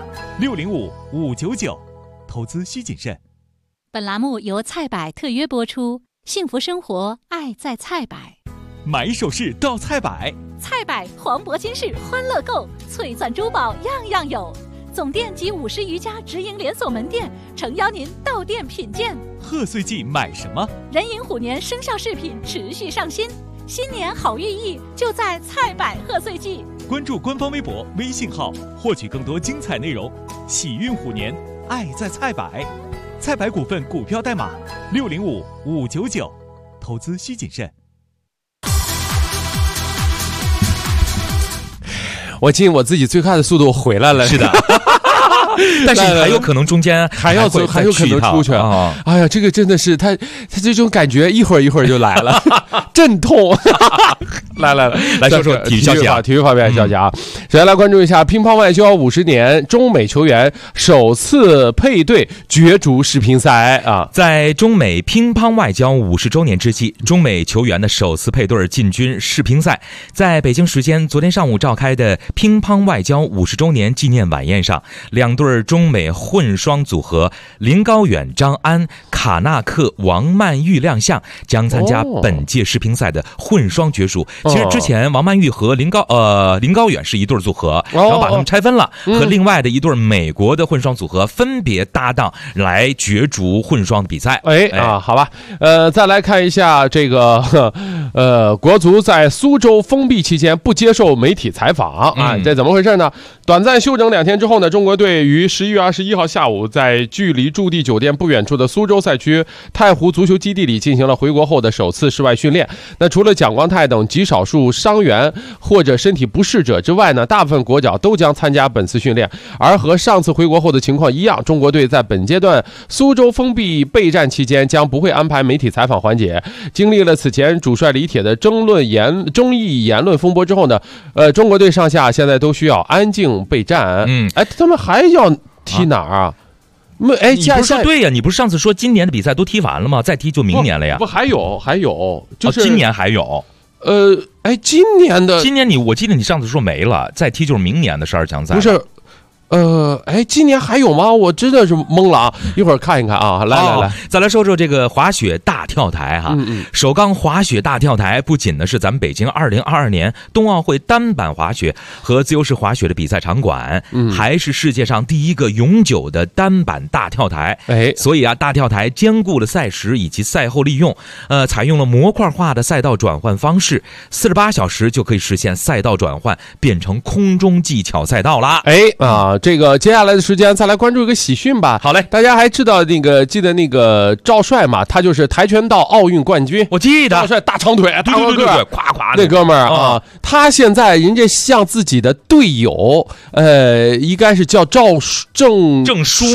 605599，投资需谨慎。 本栏目由菜百特约播出，幸福生活，爱在菜百。 买首饰到菜百， 菜百黄铂金饰欢乐购，翠钻珠宝样样有。总店及50余家直营连锁门店，诚邀您到店品鉴。 贺岁季买什么？ 壬寅虎年生肖饰品持续上新，新年好寓意就在菜百贺岁季。 关注官方微博、微信号，获取更多精彩内容。喜运虎年，爱在菜百。菜百股份股票代码605599，投资需谨慎。 我尽我自己最快的速度回来了。 是的。但是还有可能中间还有可能出去啊！哎呀，这个真的是他这种感觉一会儿就来了，阵痛。来说说体育消息啊，体育方面消息啊。首先来关注一下乒乓外交50年，中美球员首次配对角逐世乒赛啊！ 在中美乒乓外交50周年之际，中美球员的首次配对进军世乒赛，在北京时间昨天上午召开的乒乓外交50周年纪念晚宴上，2对中中美混双组合林高远、张安、卡纳克、王曼玉亮相，将参加本届世乒赛的混双决输。其实之前王曼玉和林高远是一对组合，然后把他们拆分了，和另外的一对美国的混双组合分别搭档来角逐混双的比赛。 好吧，再来看一下这个国足在苏州封闭期间不接受媒体采访啊，这怎么回事呢？短暂休整2天之后呢，中国队于11月21号下午在距离驻地酒店不远处的苏州赛区太湖足球基地里进行了回国后的首次室外训练。那除了蒋光太等极少数伤员或者身体不适者之外呢，大部分国脚都将参加本次训练。而和上次回国后的情况一样，中国队在本阶段苏州封闭备战期间将不会安排媒体采访环节。经历了此前主帅李铁的争议言论风波之后呢，中国队上下现在都需要安静备战。他们还要踢哪儿啊？ 你不是说对呀？你不是上次说今年的比赛都踢完了吗？再踢就明年了呀。 不还有，就是今年还有。 今年我记得你上次说没了，再踢就是明年的12强赛。 不是。今年还有吗？我真的是懵了啊！一会儿看一看啊，来， 再来说说这个滑雪大跳台哈。首钢滑雪大跳台不仅呢是咱们北京2022年冬奥会单板滑雪和自由式滑雪的比赛场馆，还是世界上第一个永久的单板大跳台。所以啊，大跳台兼顾了赛时以及赛后利用，采用了模块化的赛道转换方式，48小时就可以实现赛道转换，变成空中技巧赛道啦。 这个接下来的时间再来关注一个喜讯吧。 好嘞， 大家还记得记得那个赵帅嘛？他就是跆拳道奥运冠军， 我记得。 赵帅大长腿，大高个， 夸那哥们儿啊，他现在人家向自己的队友，应该是叫郑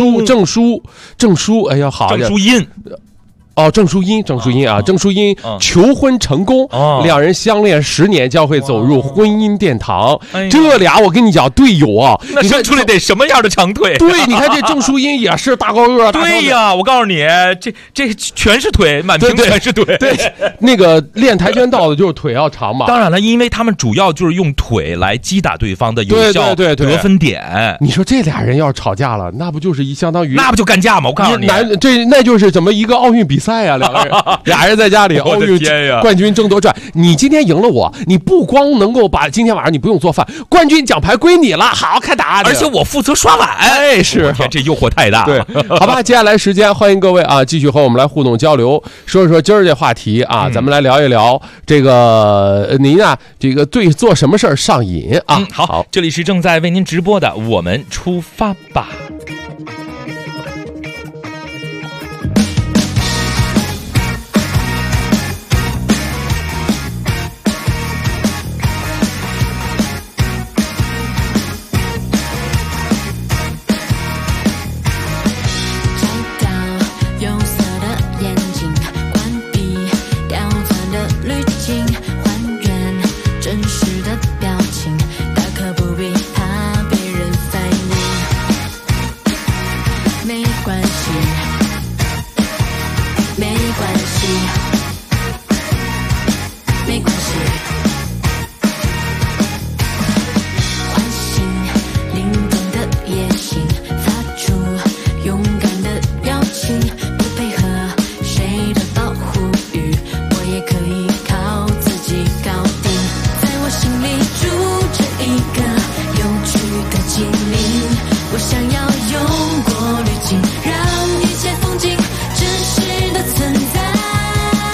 书，哎呀好， 郑书音。 郑书音啊，郑书音求婚成功，两人相恋10年，将会走入婚姻殿堂。这俩我跟你讲，队友啊， 那生出来得什么样的长腿？ 对，你看这郑书音也是大高个， 对呀，我告诉你，这全是腿，满屏全是腿。 对，那个练跆拳道的就是腿要长嘛。 当然了，因为他们主要就是用腿来击打对方的有效得分点。 你说这俩人要是吵架了，那不就是相当于那不就干架吗？我告诉你， 那就是怎么一个奥运比赛。俩人在家里奥运冠军争夺战，你今天赢了我，你不光能够把今天晚上你不用做饭，冠军奖牌归你了，好看打， 而且我负责刷碗。 是， 这诱惑太大。 对，好吧，接下来时间欢迎各位啊，继续和我们来互动交流，说一说今儿这话题啊，咱们来聊一聊这个您啊，这个对做什么事儿上瘾啊？ 好，这里是正在为您直播的，我们出发吧。 想要用过滤镜，让一切风景真实的存在。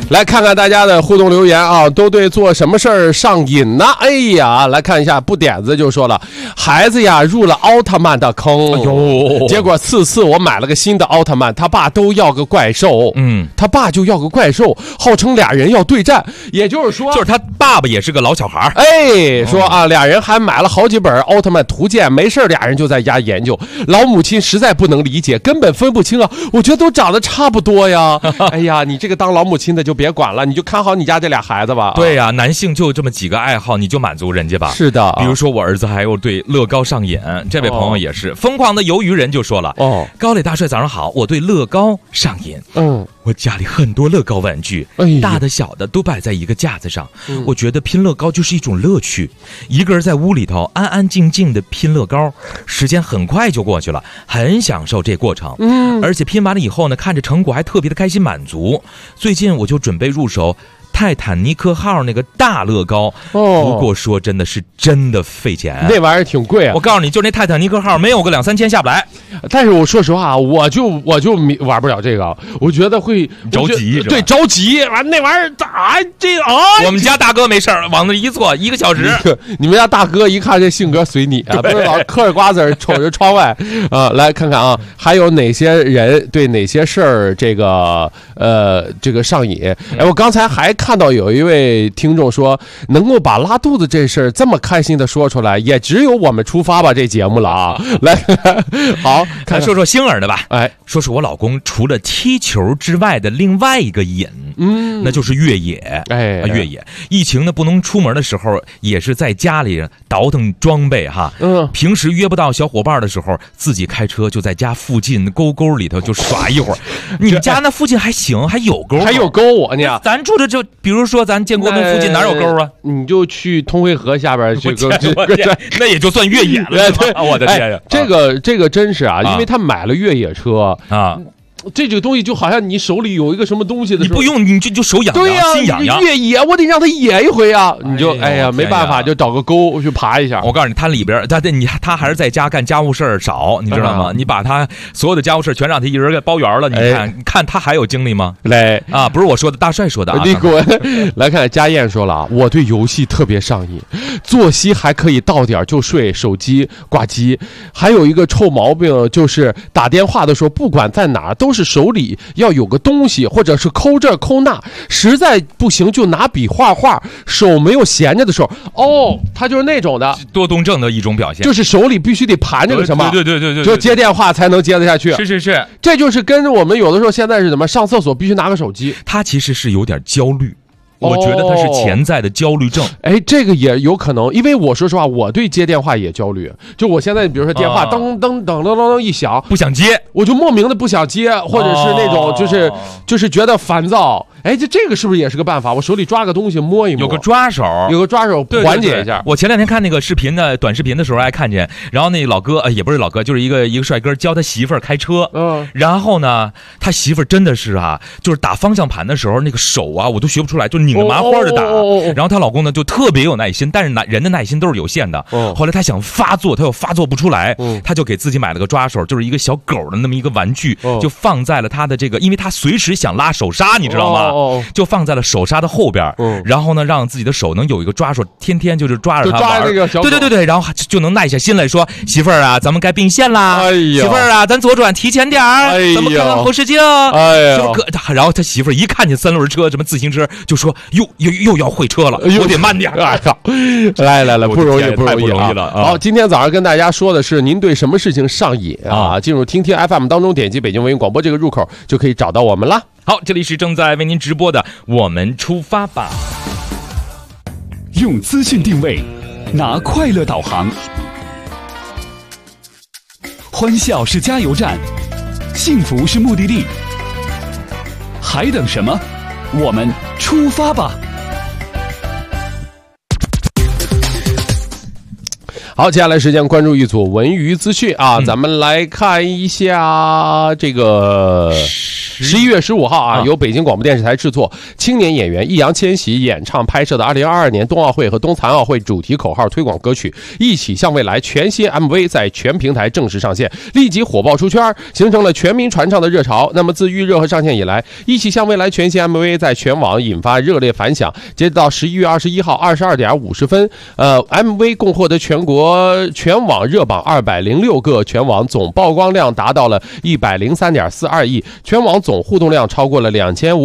来看看大家的互动留言啊，都对做什么事儿上瘾呢？哎呀，来看一下，不点子就说了，孩子呀入了奥特曼的坑，哎呦，结果次我买了个新的奥特曼，他爸都要个怪兽，他爸就要个怪兽，号称俩人要对战，也就是说， 就是他爸爸也是个老小孩， 哎，说啊，俩人还买了好几本奥特曼图鉴，没事俩人就在家研究，老母亲实在不能理解，根本分不清啊，我觉得都长得差不多呀，哎呀，你这个当老母亲的就别管了，你就看好你家这俩孩子吧。 对呀，男性就这么几个爱好，你就满足人家吧。 是的， 比如说我儿子还有对乐高上瘾，这位朋友也是疯狂的鱿鱼人就说了，高磊大帅早上好，我对乐高上瘾，我家里很多乐高玩具，大的小的都摆在一个架子上，我觉得拼乐高就是一种乐趣，一个人在屋里头安安静静的拼乐高，时间很快就过去了，很享受这过程，而且拼完了以后呢，看着成果还特别的开心满足。最近我就准备入手泰坦尼克号那个大乐高，不过说真的是真的费钱， 那玩意儿挺贵啊。 我告诉你，就那泰坦尼克号没有个2-3千下不来。 但是我说实话，我就玩不了这个，我觉得会着急， 对，着急。完那玩意儿咋这啊？ 我们家大哥没事往那一坐1个小时。 你们家大哥一看这性格随你啊，不是老嗑着瓜子瞅着窗外啊。来看看啊，还有哪些人对哪些事儿这个上瘾？哎，我刚才还看到有一位听众说，能够把拉肚子这事儿这么开心的说出来，也只有我们出发吧这节目了啊。来，好， 看说说星儿的吧。哎，说是我老公除了踢球之外的另外一个瘾，那就是越野。哎，越野。疫情呢不能出门的时候，也是在家里倒腾装备哈。平时约不到小伙伴的时候，自己开车就在家附近沟里头就耍一会儿。你们家那附近还行，还有沟， 还有沟呢。 咱住的就比如说咱建国门附近哪有沟啊？ 你就去通惠河下边去沟， 那也就算越野了。我的天呀， 这个真是啊，因为他买了越野车啊。这个东西就好像你手里有一个什么东西的时候， 你不用你就手痒痒， 对呀， 心痒痒。 越野我得让他野一回啊，你就哎呀没办法，就找个沟去爬一下。 我告诉你，他里边他还是在家干家务事少，你知道吗？你把他所有的家务事全让他一人给包圆了，你看他还有精力吗？ 来啊，不是我说的，大帅说的啊。 你滚！来看家燕说了啊，我对游戏特别上瘾，作息还可以到点就睡，手机挂机。还有一个臭毛病就是打电话的时候，不管在哪都是手里要有个东西，或者是抠这抠那，实在不行就拿笔画画，手没有闲着的时候，他就是那种的多动症的一种表现， 就是手里必须得盘着个什么， 对， 就接电话才能接得下去。 是， 这就是跟我们有的时候现在是怎么上厕所必须拿个手机， 他其实是有点焦虑。我觉得他是潜在的焦虑症。 哎，这个也有可能，因为我说实话，我对接电话也焦虑。就我现在，比如说电话噔噔噔噔噔一响， 不想接， 我就莫名的不想接，或者是那种就是觉得烦躁。哎，这个是不是也是个办法？我手里抓个东西摸一摸， 有个抓手缓解一下。 我前2天看那个短视频的时候还看见，然后那老哥也不是老哥，就是一个帅哥教他媳妇儿开车。然后呢，他媳妇儿真的是啊，就是打方向盘的时候那个手啊，我都学不出来，就拧着麻花的打。然后她老公呢就特别有耐心，但是人的耐心都是有限的。后来他想发作，他又发作不出来，他就给自己买了个抓手，就是一个小狗的那么一个玩具，就放在了他的这个，因为他随时想拉手刹，你知道吗？就放在了手刹的后边，然后呢，让自己的手能有一个抓手，天天就是抓着它玩。 这个小狗对，然后就能耐下心来说，媳妇儿啊，咱们该并线啦。媳妇儿啊，咱左转提前点儿，咱们看看后视镜。然后他媳妇儿一看见3轮车什么自行车，就说又要会车了，我得慢点。 来，不容易了。 好，今天早上跟大家说的是，您对什么事情上瘾啊？进入听听 FM 当中，点击北京文艺广播这个入口，就可以找到我们了。 好，这里是正在为您直播的我们出发吧， 用资讯定位，拿快乐导航，欢笑是加油站，幸福是目的地，还等什么？我们出发吧。 好，接下来时间关注一组文娱资讯啊，咱们来看一下这个11月15号啊，由北京广播电视台制作，青年演员易烊千玺演唱拍摄的2022年冬奥会和冬残奥会主题口号推广歌曲《一起向未来》全新 MV 在全平台正式上线，立即火爆出圈，形成了全民传唱的热潮。那么自预热和上线以来，《一起向未来》全新 MV 在全网引发热烈反响。截止到11月21号22点50分，MV 共获得全网热榜206个，全网总曝光量达到了103.42亿，全网总互动量超过了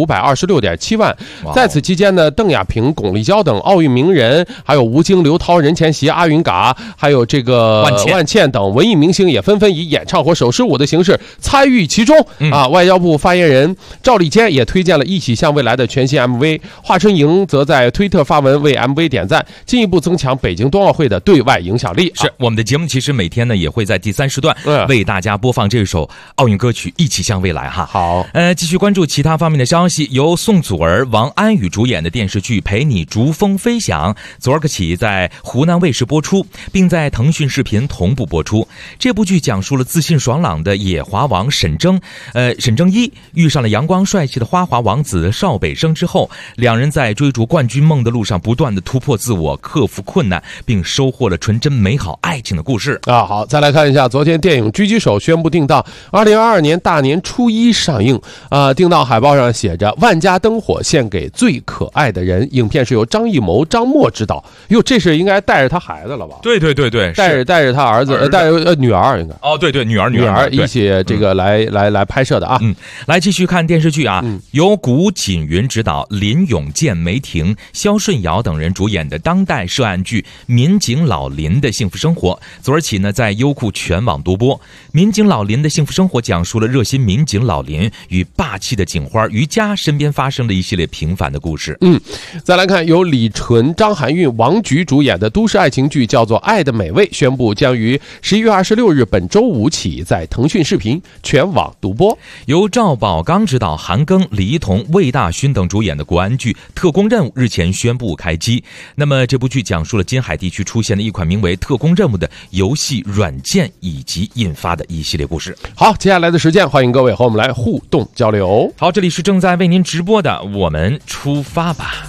2526.7万。在此期间呢，邓亚萍、巩立姣等奥运名人，还有吴京、刘涛、任贤齐、阿云嘎，还有这个万茜等文艺明星也纷纷以演唱或手势舞的形式参与其中啊。外交部发言人赵立坚也推荐了《一起向未来》的全新 MV， 华春莹则在推特发文为 MV 点赞，进一步增强北京冬奥会的对外影响力。 是我们的节目其实每天呢也会在第3时段为大家播放这首奥运歌曲《一起向未来》哈。 好， 继续关注其他方面的消息。由宋祖儿、王安宇主演的电视剧《陪你逐风飞翔》昨儿个起在湖南卫视播出，并在腾讯视频同步播出。这部剧讲述了自信爽朗的野华王沈正一遇上了阳光帅气的花滑王子邵北生之后，两人在追逐冠军梦的路上不断的突破自我，克服困难，并收获了纯真美好爱情的故事啊。好，再来看一下，昨天电影《狙击手》宣布定档2022年大年初1上映定档海报上写着万家灯火献给最可爱的人。影片是由张艺谋、张默执导。哟，这是应该带着他孩子了吧？ 对， 带着他儿子，带着女儿应该。 哦，对，女儿一起这个来拍摄的啊。 来继续看电视剧啊，由古锦云执导，林永健、梅婷、肖顺尧等人主演的当代涉案剧《民警老林的幸福生活》，昨儿起呢在优酷全网独播。民警老林的幸福生活讲述了热心民警老林与霸气的警花于佳身边发生的一系列平凡的故事。 再来看由李纯、张含韵、王菊主演的都市爱情剧叫做《爱的美味》，宣布将于11月26日本周五起在腾讯视频全网独播。 由赵宝刚执导，韩庚、李一桐、魏大勋等主演的国安剧《特工任务》日前宣布开机。那么这部剧讲述了金海地区出现的一款名为《特工任务》的游戏软件以及引发的一系列故事。 好，接下来的时间欢迎各位和我们来互动交流。 好，这里是正在为您直播的我们出发吧。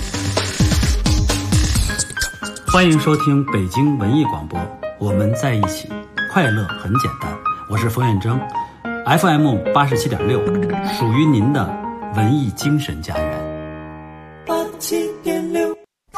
欢迎收听北京文艺广播，我们在一起，快乐很简单。我是冯远征 ，FM 87.6，属于您的文艺精神家园。87.6。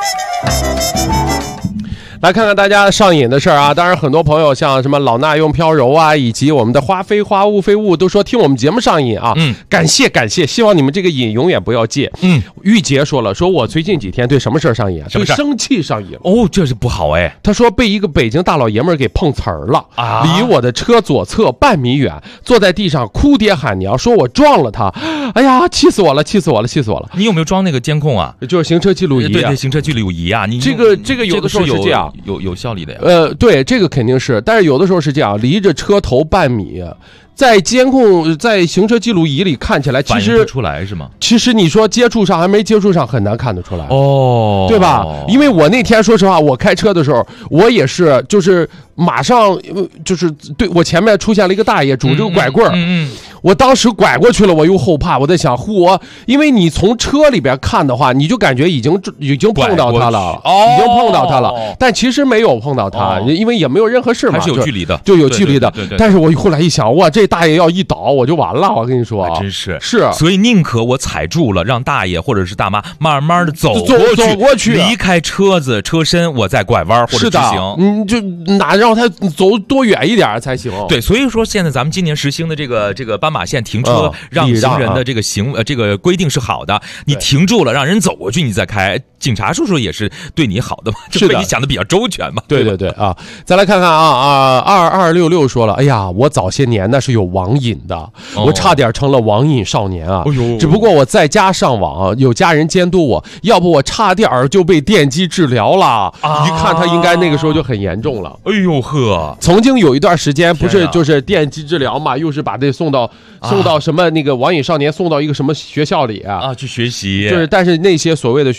来看看大家上瘾的事儿啊！当然，很多朋友像什么老衲用飘柔啊，以及我们的花非花雾非雾，都说听我们节目上瘾啊！感谢，希望你们这个瘾永远不要戒。玉洁说了，说我最近几天对什么事儿上瘾啊？对生气上瘾。 哦，这是不好哎。 他说被一个北京大老爷们儿给碰瓷儿了啊！离我的车左侧半米远，坐在地上哭爹喊娘，说我撞了他。哎呀，气死我了！ 你有没有装那个监控啊？ 就是行车记录仪。 对，行车记录仪啊！你这个有的时候是这样。 有效力的呀。 对，这个肯定是，但是有的时候是这样，离着车头半米，在监控在行车记录仪里看起来其实反映不出来是吗？ 其实你说接触上还没接触上很难看得出来哦， 对吧？因为我那天说实话，我开车的时候，我也是就是马上就是对我前面出现了一个大爷拄着个拐棍儿，我当时拐过去了，我又后怕，我在想因为你从车里边看的话，你就感觉已经碰到他了，已经碰到他了，但其实没有碰到他，因为也没有任何事嘛， 还是有距离的， 就有距离的。但是我后来一想，哇，这大爷要一倒我就完了，我跟你说， 真是， 所以宁可我踩住了，让大爷或者是大妈慢慢的走过去， 离开车身，我再拐弯或者直行， 你就哪让他走多远一点才行。 对，所以说现在咱们今年实行的这个斑马线停车让行人的这个这个规定是好的，你停住了让人走过去你再开，警察叔叔也是对你好的嘛，就对你想的比较周全嘛。 对啊，再来看看2266说了，哎呀，我早些年那是有网瘾的，我差点成了网瘾少年啊！只不过我在家上网，有家人监督我，要不我差点就被电击治疗了。一看他应该那个时候就很严重了。 哎呦呵， 曾经有一段时间不是就是电击治疗嘛，又是把这送到什么那个网瘾少年送到一个什么学校里啊去学习。 就是但是那些所谓的学校有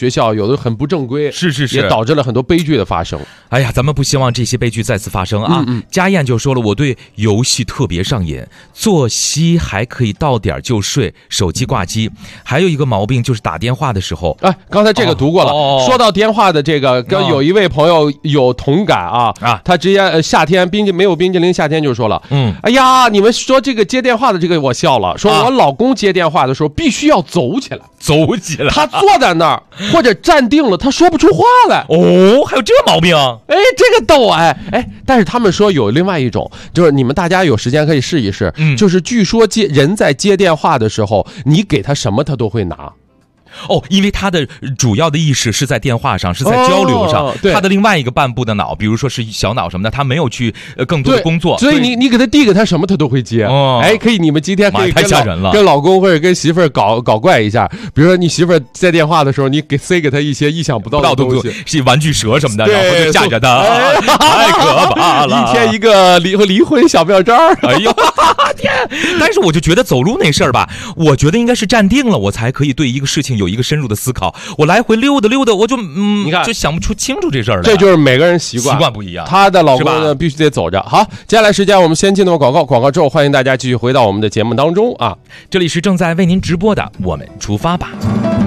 有的很不正规， 是， 也导致了很多悲剧的发生。 哎呀，咱们不希望这些悲剧再次发生啊！家燕就说了，我对游戏特别上瘾，作息还可以到点就睡，手机挂机。还有一个毛病就是打电话的时候， 刚才这个读过了。说到电话的这个，跟有一位朋友有同感啊，他直接夏天没有冰激凌，夏天就说了，哎呀，你们说这个接电话的这个我笑了，说我老公接电话的时候必须要走起来，他坐在那儿或者站定了，他说不出话来。 哦，还有这毛病？ 哎，这个逗哎，但是他们说有另外一种，就是你们大家有时间可以试一试，就是据说人在接电话的时候，你给他什么他都会拿。 因为他的主要的意识是在电话上，是在交流上，他的另外一个半部的脑，比如说是小脑什么的，他没有去更多的工作， 所以你给他递给他什么他都会接。可以，你们今天可以太吓人了， 跟老公或者跟媳妇儿搞怪一下，比如说你媳妇儿在电话的时候，你塞给他一些意想不到的东西， 是玩具蛇什么的，然后就架着他，太可怕了， 一天一个离婚小妙招。 哎呦天！但是我就觉得走路那事儿吧，我觉得应该是站定了，我才可以对一个事情有一个深入的思考。我来回溜达，我就你看就想不出清楚这事儿来。 这就是每个人习惯不一样。 她的老公呢必须得走着。好，接下来时间我们先进到广告之后，欢迎大家继续回到我们的节目当中啊！ 这里是正在为您直播的《我们出发吧》。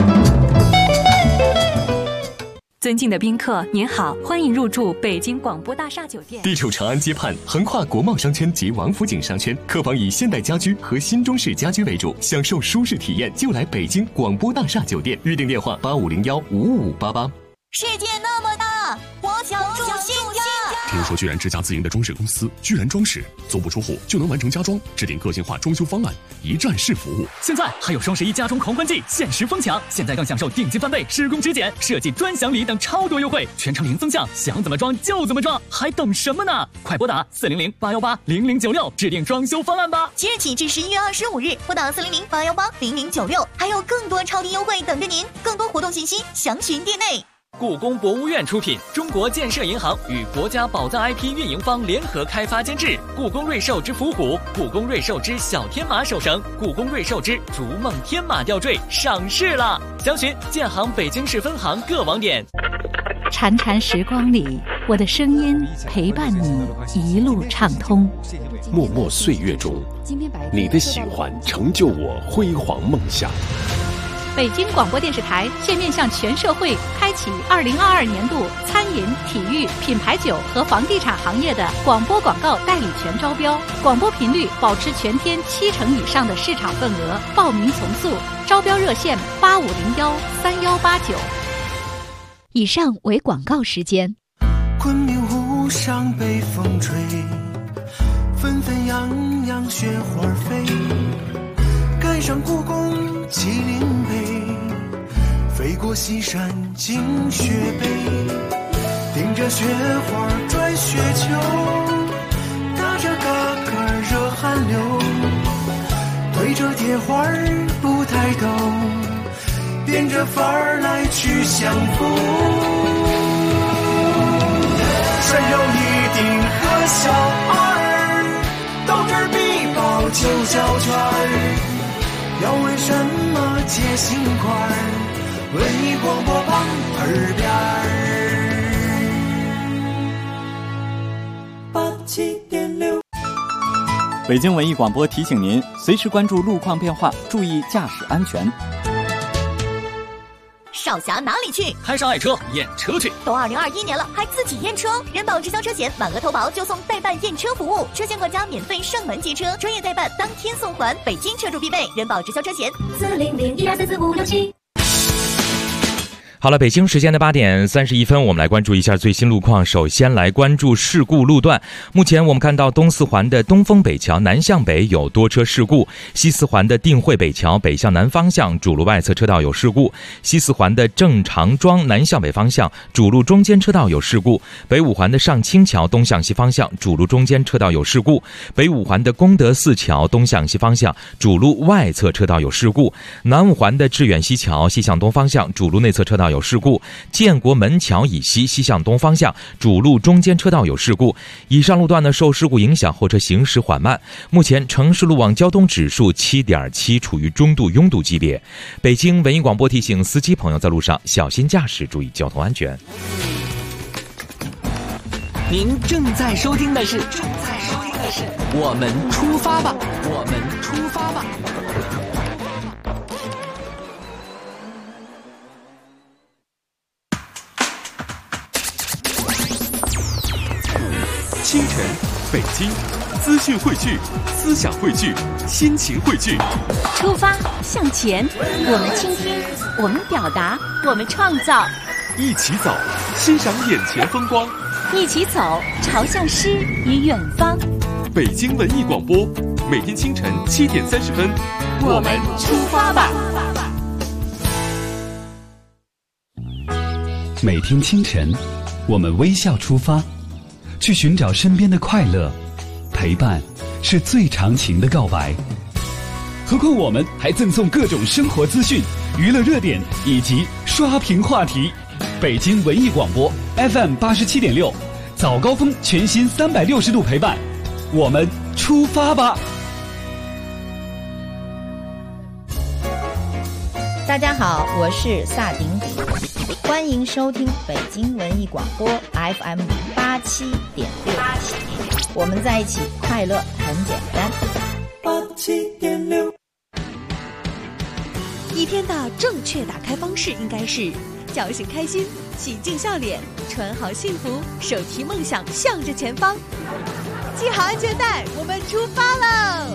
尊敬的宾客，您好，欢迎入住北京广播大厦酒店。 地处长安街畔，横跨国贸商圈及王府井商圈，客房以现代家居和新中式家居为主，享受舒适体验就来北京广播大厦酒店。预订电话8501-55588。 世界那么大，我想住新家。 听说居然之家自营的装饰公司居然装饰，足不出户就能完成家装，制定个性化装修方案，一站式服务。 现在还有双11家装狂欢季，限时疯抢！现在更享受定金翻倍、施工质检、设计专享礼等超多优惠，全程零增项，想怎么装就怎么装，还等什么呢？快拨打400-818-0096制定装修方案吧！ 即日起至11月25日，拨打400-818-0096，还有更多超低优惠等着您。更多活动信息详询店内。 故宫博物院出品，中国建设银行与国家宝藏 IP 运营方联合开发监制。故宫瑞兽之伏虎、故宫瑞兽之小天马手绳、故宫瑞兽之逐梦天马吊坠上市了，详询建行北京市分行各网点。 潺潺时光里，我的声音陪伴你一路畅通。 默默岁月中，你的喜欢成就我辉煌梦想。 北京广播电视台现面向全社会开启2022年度餐饮、体育、品牌酒和房地产行业的广播广告代理权招标，广播频率保持全天70%以上的市场份额，报名从速，招标热线8501-3189。以上为广告时间。 昆明湖上北风吹，纷纷扬扬雪花飞，赶上故宫麒麟碑，飞过西山进雪北，顶着雪花转雪球，打着嘎嘎热汗流，对着铁花不抬头，变着法儿来去相逢。山有一定和小二，斗智必报九角圈。要问什么解心块，文艺广播旁耳边87.6。 北京文艺广播提醒您，随时关注路况变化，注意驾驶安全。 少侠哪里去？ 开上爱车验车去。 都2021年了，还自己验车？人保直销车险满额投保就送代办验车服务，车险管家免费上门接车，专业代办当天送还，北京车主必备。人保直销车险40012445567。 好了，北京时间的8点31分，我们来关注一下最新路况。首先来关注事故路段。目前我们看到东四环的东风北桥南向北有多车事故，西四环的定慧北桥北向南方向主路外侧车道有事故，西四环的正常庄南向北方向主路中间车道有事故，北五环的上清桥东向西方向主路中间车道有事故，北五环的功德寺桥东向西方向主路外侧车道有事故，南五环的致远西桥西向东方向主路内侧车道道有事故，建国门桥以西西向东方向主路中间车道有事故，以上路段呢受事故影响，货车行驶缓慢。目前城市路网交通指数7.7，处于中度拥堵级别。北京文艺广播提醒司机朋友在路上小心驾驶，注意交通安全。 您正在收听的是我们出发吧，我们出发吧。 清晨，北京，资讯汇聚，思想汇聚，心情汇聚。 出发向前，我们倾听，我们表达，我们创造。 一起走，欣赏眼前风光。 一起走，朝向诗与远方。 北京文艺广播，每天清晨7点30分， 我们出发吧。 每天清晨，我们微笑出发，去寻找身边的快乐。陪伴是最长情的告白。何况我们还赠送各种生活资讯、娱乐热点以及刷屏话题。北京文艺广播 FM 87.6，早高峰全新360度陪伴，我们出发吧！ 大家好，我是萨顶顶，欢迎收听北京文艺广播 FM 87.6，我们在一起，快乐很简单。 87.6。 一天的正确打开方式应该是叫醒开心，洗净笑脸，穿好幸福，手提梦想向着前方，系好安全带，我们出发喽！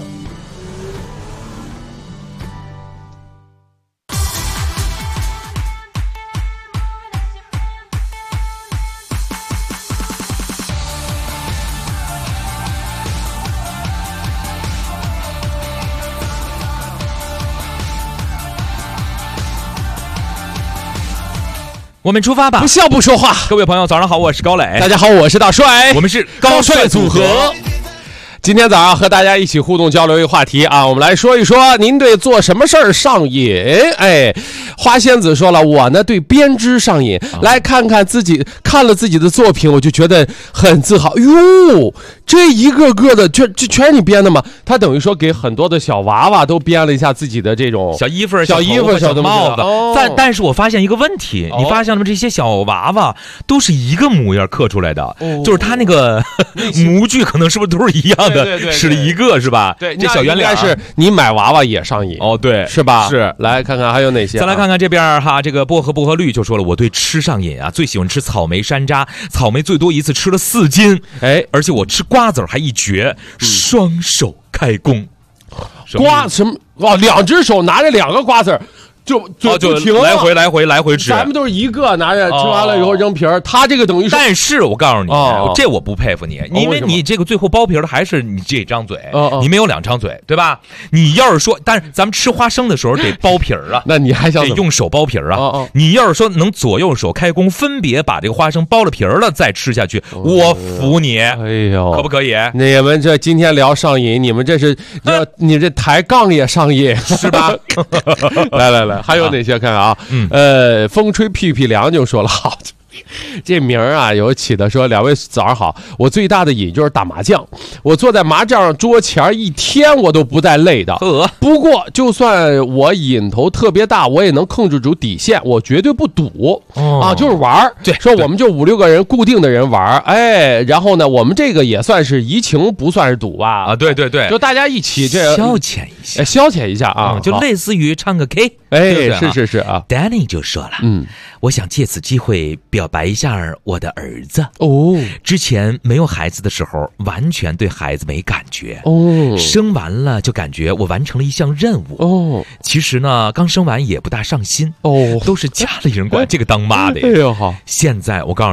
我们出发吧， 不笑不说话。 各位朋友早上好，我是高磊。 大家好，我是大帅， 我们是高帅组合。 今天早上和大家一起互动交流一个话题啊，我们来说一说您对做什么事儿上瘾。花仙子说了，我呢对编织上瘾，来看了自己的作品，我就觉得很自豪。哟，这一个个的全是你编的吗？他等于说给很多的小娃娃都编了一下自己的这种小衣服、 小帽子。但是我发现一个问题，你发现了吗？这些小娃娃都是一个模样刻出来的，就是他那个模具可能是不是都是一样的，使了一个是吧？ 对， 这小圆脸是你买娃娃也上瘾哦，对， 是吧？ 是， 来看看还有哪些？ 再来看看这边哈，这个薄荷绿就说了，我对吃上瘾啊，最喜欢吃草莓山楂，草莓最多一次吃了4斤，而且我吃瓜子还一绝，双手开工。 瓜什么？哦，2只手拿着2个瓜子。就来回吃， 咱们都是一个拿着，吃完了以后扔皮儿。他这个等于， 但是我告诉你，这我不佩服你，因为你这个最后剥皮的还是你这张嘴，你没有2张嘴，对吧？你要是说，但是咱们吃花生的时候得剥皮儿啊， 那你还想得用手剥皮儿啊？你要是说能左右手开工，分别把这个花生剥了皮儿了再吃下去，我服你。 哎呦， 可不可以？ 你们这今天聊上瘾，你们这是你这抬杠也上瘾是吧？ 来。还有哪些看啊？风吹屁屁凉就说了，好，这名儿啊有起的说，2位早上好，我最大的瘾就是打麻将，我坐在麻将桌前一天我都不带累的。不过就算我瘾头特别大，我也能控制住底线，我绝对不赌啊，就是玩。 对， 说我们就5-6个人固定的人玩，然后呢，我们这个也算是怡情，不算是赌吧？ 啊，对， 就大家一起这消遣一下， 消遣一下啊， 就类似于唱个 K。 是啊 ，Danny 就说了，我想借此机会表白一下我的儿子。之前没有孩子的时候，完全对孩子没感觉。生完了就感觉我完成了一项任务。其实呢，刚生完也不大上心。都是家里人管这个当妈的。 好。 现在我告诉你，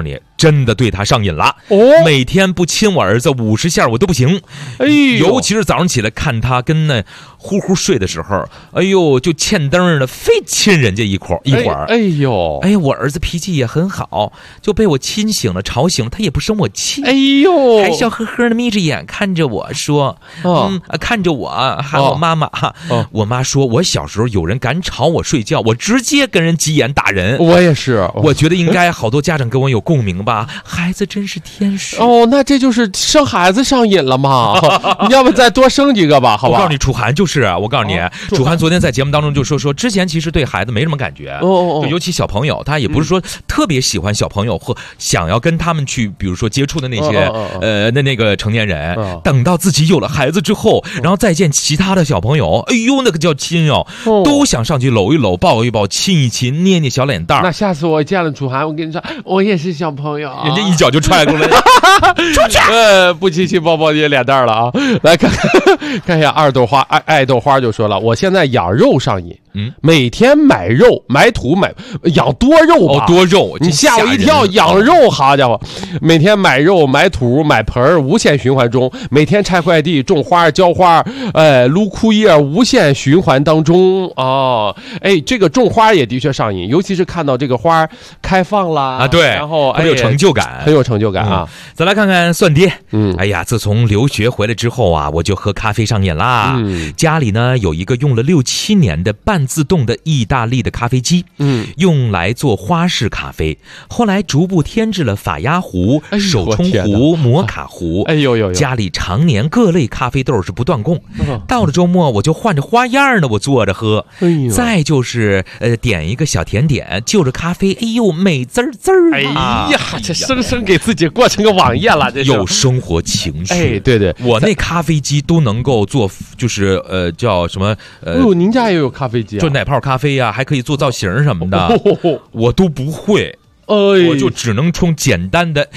真的对他上瘾了。每天不亲我儿子50下我都不行。尤其是早上起来看他跟那呼呼睡的时候，就欠灯的非亲人家一会儿。我儿子脾气也很好，就被我亲醒了吵醒了，他也不生我气。还笑呵呵的眯着眼看着我说，看着我喊我妈妈。我妈说我小时候有人敢吵我睡觉，我直接跟人急眼打人。 我也是， 我觉得应该好多家长跟我有共鸣吧。孩子真是天使。 那这就是生孩子上瘾了嘛？你要不再多生几个吧？好吧。 我告诉你，楚涵就是，我告诉你，楚涵昨天在节目当中就说之前其实对孩子没什么感觉，就尤其小朋友，他也不是说特别喜欢小朋友或想要跟他们去，比如说接触的那些那个成年人。等到自己有了孩子之后，然后再见其他的小朋友，那个叫亲都想上去搂一搂、抱一抱、亲一亲、捏捏小脸蛋。 那下次我见了楚涵，我跟你说，我也是小朋友， 人家一脚就踹过来，出去！ 不亲亲抱抱捏脸蛋了啊！来看一下爱豆花就说了，我现在养肉上瘾。每天买肉买土养多肉吧， 多肉， 你吓我一跳！养肉，好家伙，每天买肉买土买盆无限循环中，每天拆快递种花浇花，撸枯叶无限循环当中这个种花也的确上瘾，尤其是看到这个花开放啦对， 然后很有成就感， 很有成就感啊！ 再来看看蒜爹，自从留学回来之后啊，我就喝咖啡上瘾啦。家里呢有一个用了6-7年的半自动的意大利的咖啡机，用来做花式咖啡。后来逐步添置了法压壶、手冲壶、摩卡壶。家里常年各类咖啡豆是不断供。到了周末我就换着花样的我做着喝。再就是点一个小甜点，就着咖啡，美滋滋这生生给自己过成个网页了，这有生活情趣。 对， 我那咖啡机都能够做，就是叫什么您家也有咖啡机？ 就奶泡咖啡呀，还可以做造型什么的，我都不会。我就只能冲简单的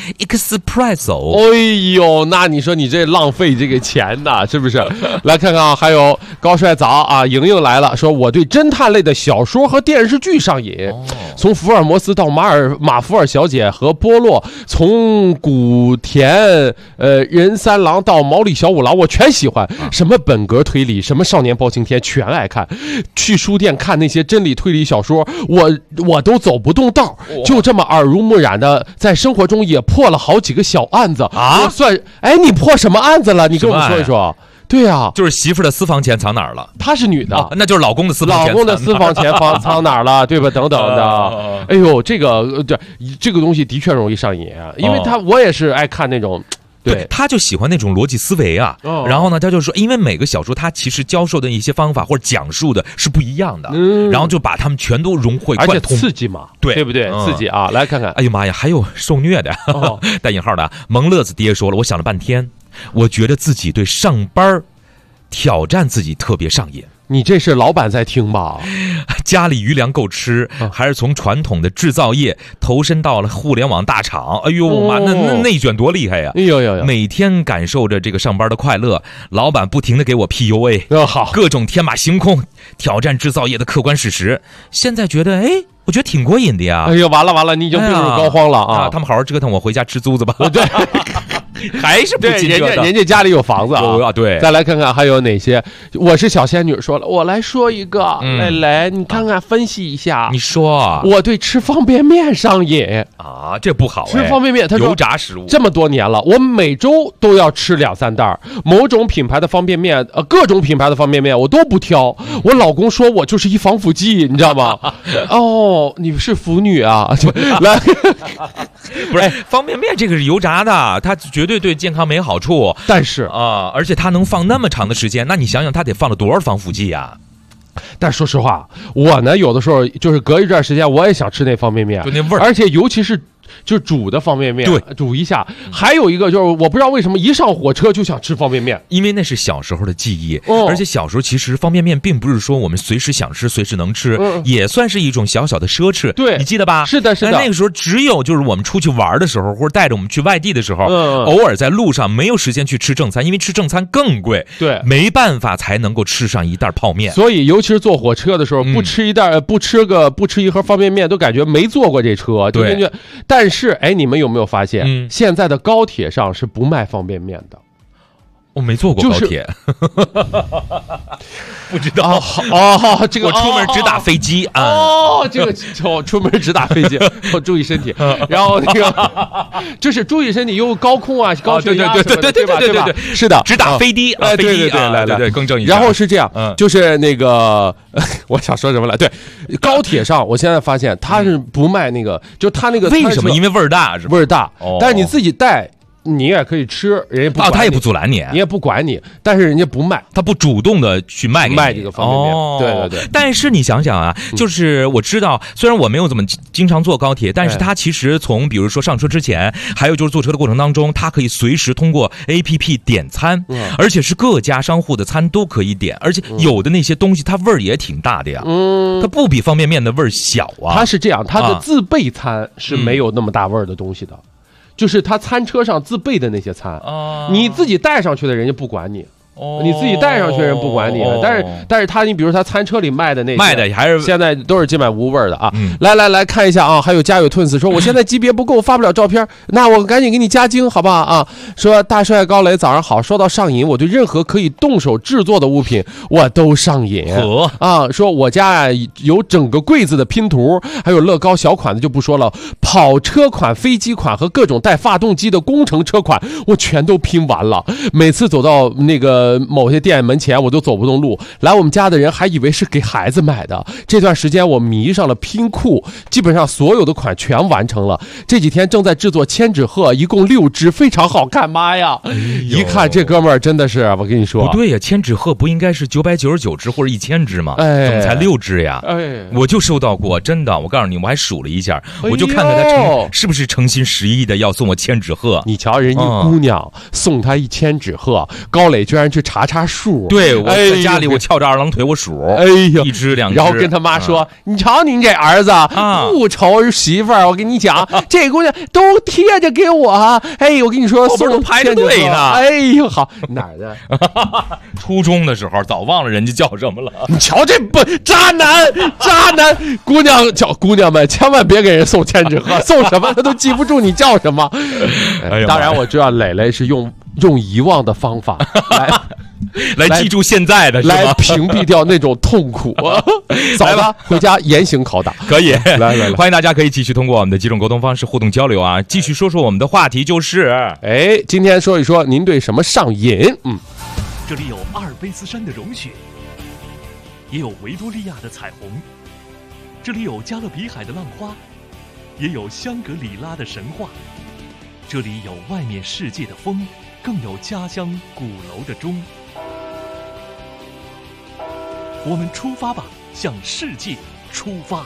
espresso。 那你说你这浪费这个钱呐，是不是？来看看啊，还有高帅早啊，莹莹来了，说我对侦探类的小说和电视剧上瘾，从福尔摩斯到马福尔小姐和波洛，从古田任三郎到毛利小五郎，我全喜欢。什么本格推理，什么少年包青天，全爱看。去书店看那些真理推理小说，我都走不动道，就这么耳濡目染的，在生活中也破了好几个小案子啊！你破什么案子了？你跟我们说一说。对啊， 就是媳妇的私房钱藏哪儿了？ 她是女的， 那就是老公的私房钱藏哪儿了？对吧？等等的。这个东西的确容易上瘾啊，因为我也是爱看那种。 对，他就喜欢那种逻辑思维啊。然后呢，他就说，因为每个小说他其实教授的一些方法或者讲述的是不一样的，然后就把他们全都融会贯通， 而且刺激嘛，对不对？刺激啊！来看看， 哎呦妈呀，还有受虐的，带引号的。萌乐子爹说了，我想了半天，我觉得自己对上班挑战自己特别上瘾。 你这是老板在听吧？ 家里余粮够吃，还是从传统的制造业投身到了互联网大厂？哎呦妈，那内卷多厉害呀！每天感受着这个上班的快乐，老板不停的给我 PUA， 好， 各种天马行空，挑战制造业的客观事实。现在觉得，我觉得挺过瘾的呀！ 完了，你已经病入膏肓了啊！ 他们好好折腾，我回家吃租子吧。对。还是不进人家家里有房子啊！ 对， 再来看看还有哪些。我是小仙女说了，我来说一个，来，你看看分析一下。 你说， 我对吃方便面上瘾啊，这不好。 吃方便面，他说油炸食物， 这么多年了，我每周都要吃2-3袋。某种品牌的方便面，各种品牌的方便面我都不挑。我老公说我就是一防腐剂，你知道吗？你是腐女啊？来， 不是方便面这个是油炸的，它绝对对健康没好处， 但是而且它能放那么长的时间，那你想想它得放了多少防腐剂啊？ 但说实话，我呢有的时候就是隔一段时间我也想吃那方便面， 就那味儿， 而且尤其是就煮的方便面， 对， 煮一下。还有一个就是我不知道为什么一上火车就想吃方便面， 因为那是小时候的记忆，而且小时候其实方便面并不是说我们随时想吃随时能吃，也算是一种小小的奢侈。 对， 你记得吧？ 是的。 那个时候只有就是我们出去玩的时候，或者带着我们去外地的时候，偶尔在路上没有时间去吃正餐，因为吃正餐更贵， 对， 没办法才能够吃上一袋泡面。 所以尤其是坐火车的时候，不吃一盒方便面都感觉没坐过这车，就感觉。 但是哎，你们有没有发现，现在的高铁上是不卖方便面的？ 我没坐过高铁，不知道这个我出门只打飞机这个出门只打飞机，注意身体。然后那个就是注意身体，又高空啊，高血压，对，是的， 只打飞的对，来， 更正一下。 然后是这样，就是那个我想说什么了？对，高铁上我现在发现它是不卖那个，就它那个为什么？因为味儿大是吧？ 味儿大，但是你自己带。你也可以吃，人家不管他也不阻拦你， 你也不管你，但是人家不卖， 他不主动的去卖这个方便面，对。 但是你想想啊，就是我知道，虽然我没有怎么经常坐高铁，但是他其实从比如说上车之前，还有就是坐车的过程当中，他可以随时通过 APP 点餐，而且是各家商户的餐都可以点，而且有的那些东西它味儿也挺大的呀，它不比方便面的味儿小啊。 它是这样，它的自备餐是没有那么大味儿的东西的。就是他餐车上自备的那些餐，你自己带上去的人家不管你，你自己带上去人不管你，但是他你比如他餐车里卖的那些， 卖的还是现在都是金满无味的啊。来看一下啊，还有家有吞死说我现在级别不够发不了照片，那我赶紧给你加精好不好啊？说大帅高磊早上好，说到上瘾，我对任何可以动手制作的物品我都上瘾啊。说我家有整个柜子的拼图，还有乐高小款的就不说了，跑车款、飞机款和各种带发动机的工程车款我全都拼完了。每次走到那个某些店门前我都走不动路，来我们家的人还以为是给孩子买的。这段时间我迷上了拼库，基本上所有的款全完成了。这几天正在制作千纸鹤，一共6只，非常好看。妈呀，一看这哥们儿真的是，我跟你说不对呀，千纸鹤不应该是999只或者1000只吗？怎么才6只呀？我就收到过，真的，我告诉你，我还数了一下，我就看看他是不是诚心实意的要送我千纸鹤。 你瞧人家姑娘送他一千纸鹤，高磊居然去查数。 对，我在家里我翘着2郎腿我数，1只2只， 然后跟他妈说，你瞧您这儿子不愁媳妇儿，我跟你讲，这姑娘都贴着给我，我跟你说送排着队呢。 好，哪儿的？ 初中的时候早忘了人家叫什么了。 你瞧这不渣男，姑娘们千万别给人送千纸鹤，送什么他都记不住你叫什么。当然我知道磊磊是用遗忘的方法来记住现在的， 来屏蔽掉那种痛苦。来吧，回家严刑拷打。 可以，来，欢迎大家可以继续通过我们的几种沟通方式互动交流啊。继续说我们的话题，就是今天说一说您对什么上瘾？ 这里有阿尔卑斯山的融雪，也有维多利亚的彩虹，这里有加勒比海的浪花，也有香格里拉的神话，这里有外面世界的风，更有家乡鼓楼的钟。我们出发吧，向世界出发。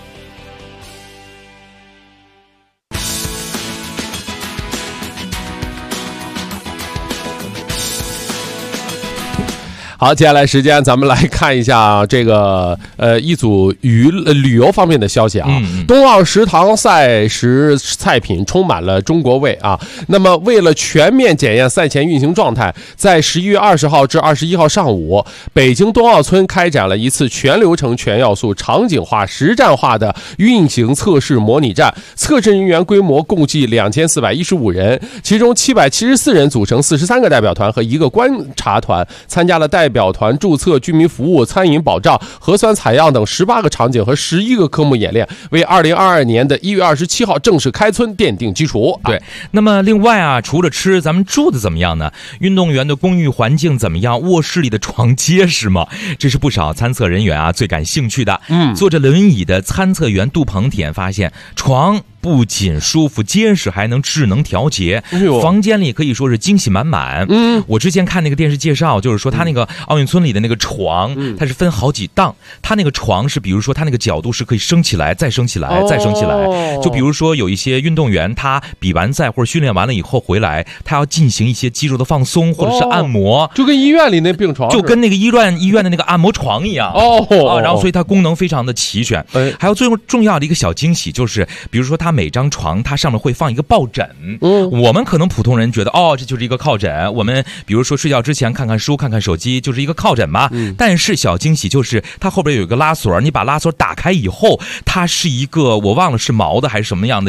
好，接下来时间咱们来看一下这个一组旅游方面的消息啊。冬奥食堂赛时菜品充满了中国味啊。那么为了全面检验赛前运行状态，在11月20号至21号上午，北京冬奥村开展了一次全流程全要素场景化实战化的运行测试模拟战，测试人员规模共计2415人，其中774人组成43个代表团和1个观察团，参加了代表团注册、居民服务、餐饮保障、核酸采样等18个场景和11个科目演练，为2022年的1月27号正式开村奠定基础。 对，那么另外啊，除了吃，咱们住的怎么样呢？运动员的公寓环境怎么样？卧室里的床结实吗？这是不少参测人员啊最感兴趣的。坐着轮椅的参测员杜鹏体验发现，床不仅舒服结实，还能智能调节，房间里可以说是惊喜满满。我之前看那个电视介绍，就是说他那个奥运村里的那个床，它是分好几档，他那个床是比如说他那个角度是可以升起来再升起来再升起来，就比如说有一些运动员他比完赛或者训练完了以后回来，他要进行一些肌肉的放松或者是按摩， 就跟医院里那病床， 就跟那个医院的那个按摩床一样然后所以它功能非常的齐全。还有最重要的一个小惊喜就是，比如说他每张床它上面会放一个抱枕。我们可能普通人觉得这就是一个靠枕，我们比如说睡觉之前看看书看看手机就是一个靠枕嘛。但是小惊喜就是它后边有一个拉锁，你把拉锁打开以后，它是一个我忘了是毛的还是什么样的一个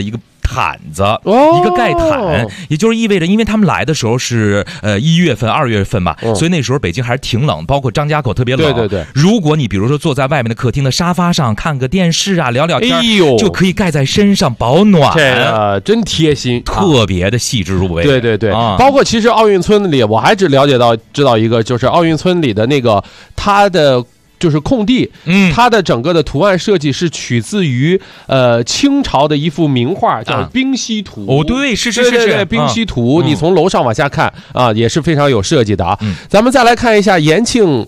毯子，一个盖毯，也就是意味着，因为他们来的时候是1月份、2月份嘛，所以那时候北京还是挺冷，包括张家口特别冷。 对对对。 如果你比如说坐在外面的客厅的沙发上看个电视啊，聊聊天，就可以盖在身上保暖。 这真贴心， 特别的细致入微。 对对对，包括其实奥运村里，我还只知道一个，就是奥运村里的那个它的。就是空地，它的整个的图案设计是取自于清朝的一幅名画，叫《冰溪图》。 哦，对，是， 《冰溪图》，你从楼上往下看啊，也是非常有设计的啊。咱们再来看一下延庆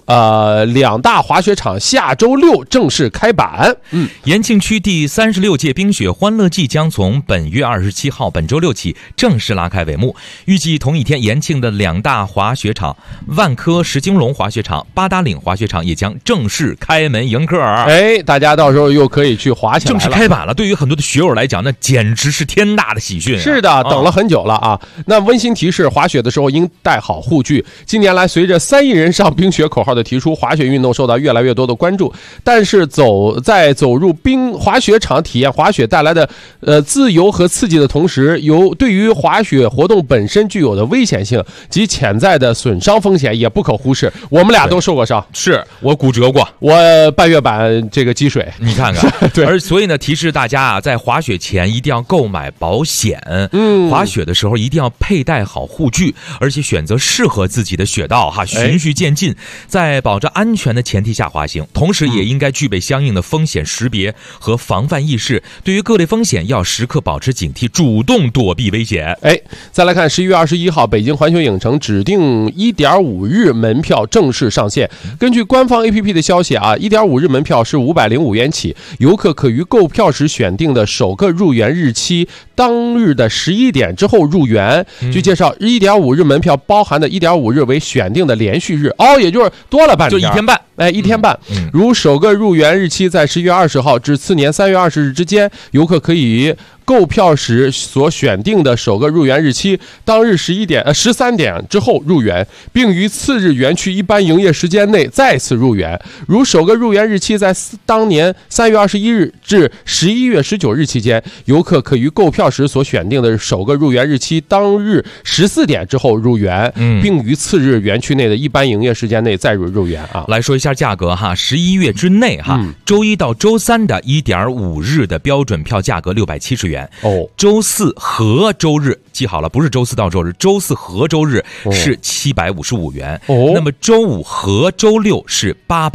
2大滑雪场下周6正式开板。 延庆区第36届冰雪欢乐季将从本月27号本周6起正式拉开帷幕。预计同一天，延庆的2大滑雪场万科石金龙滑雪场、八达岭滑雪场也将正式开门迎客。 大家到时候又可以去滑起来了。 正式开板了，对于很多的雪友来讲，那简直是天大的喜讯。 是的，等了很久了啊。那温馨提示，滑雪的时候应带好护具。近年来，随着3亿人上冰雪口号的提出，滑雪运动受到越来越多的关注。但是走入滑雪场体验滑雪带来的自由和刺激的同时，对于滑雪活动本身具有的危险性及潜在的损伤风险也不可忽视。我们俩都受过伤， 是我骨折过， 我半月板这个积水， 你看看。对，所以呢，提示大家啊，在滑雪前一定要购买保险。滑雪的时候一定要佩戴好护具，而且选择适合自己的雪道哈，循序渐进，在保证安全的前提下滑行。同时，也应该具备相应的风险识别和防范意识。对于各类风险，要时刻保持警惕，主动躲避危险。 再来看11月21号，北京环球影城指定1.5日门票正式上线。根据官方 APP 的消息啊，1.5日门票是505元起，游客可于购票时选定的首个入园日期当日的11点之后入园。据介绍，1.5日门票包含的1.5日为选定的连续日，也就是多了半天， 就1天半。 1天半。如首个入园日期在11月20号至次年3月20日之间，游客可以购票时所选定的首个入园日期当日13点之后入园，并于次日园区一般营业时间内再次入园。如首个入园日期在当年3月21日至11月19日期间，游客可于购票时所选定的首个入园日期当日14点之后入园，并于次日园区内的一般营业时间内再入园啊。 来说一下价格哈，11月之内哈，周一到周三的1.5日的标准票价格670元。周四和周日，记好了，不是周四到周日，周四和周日是755元。那么周五和周六是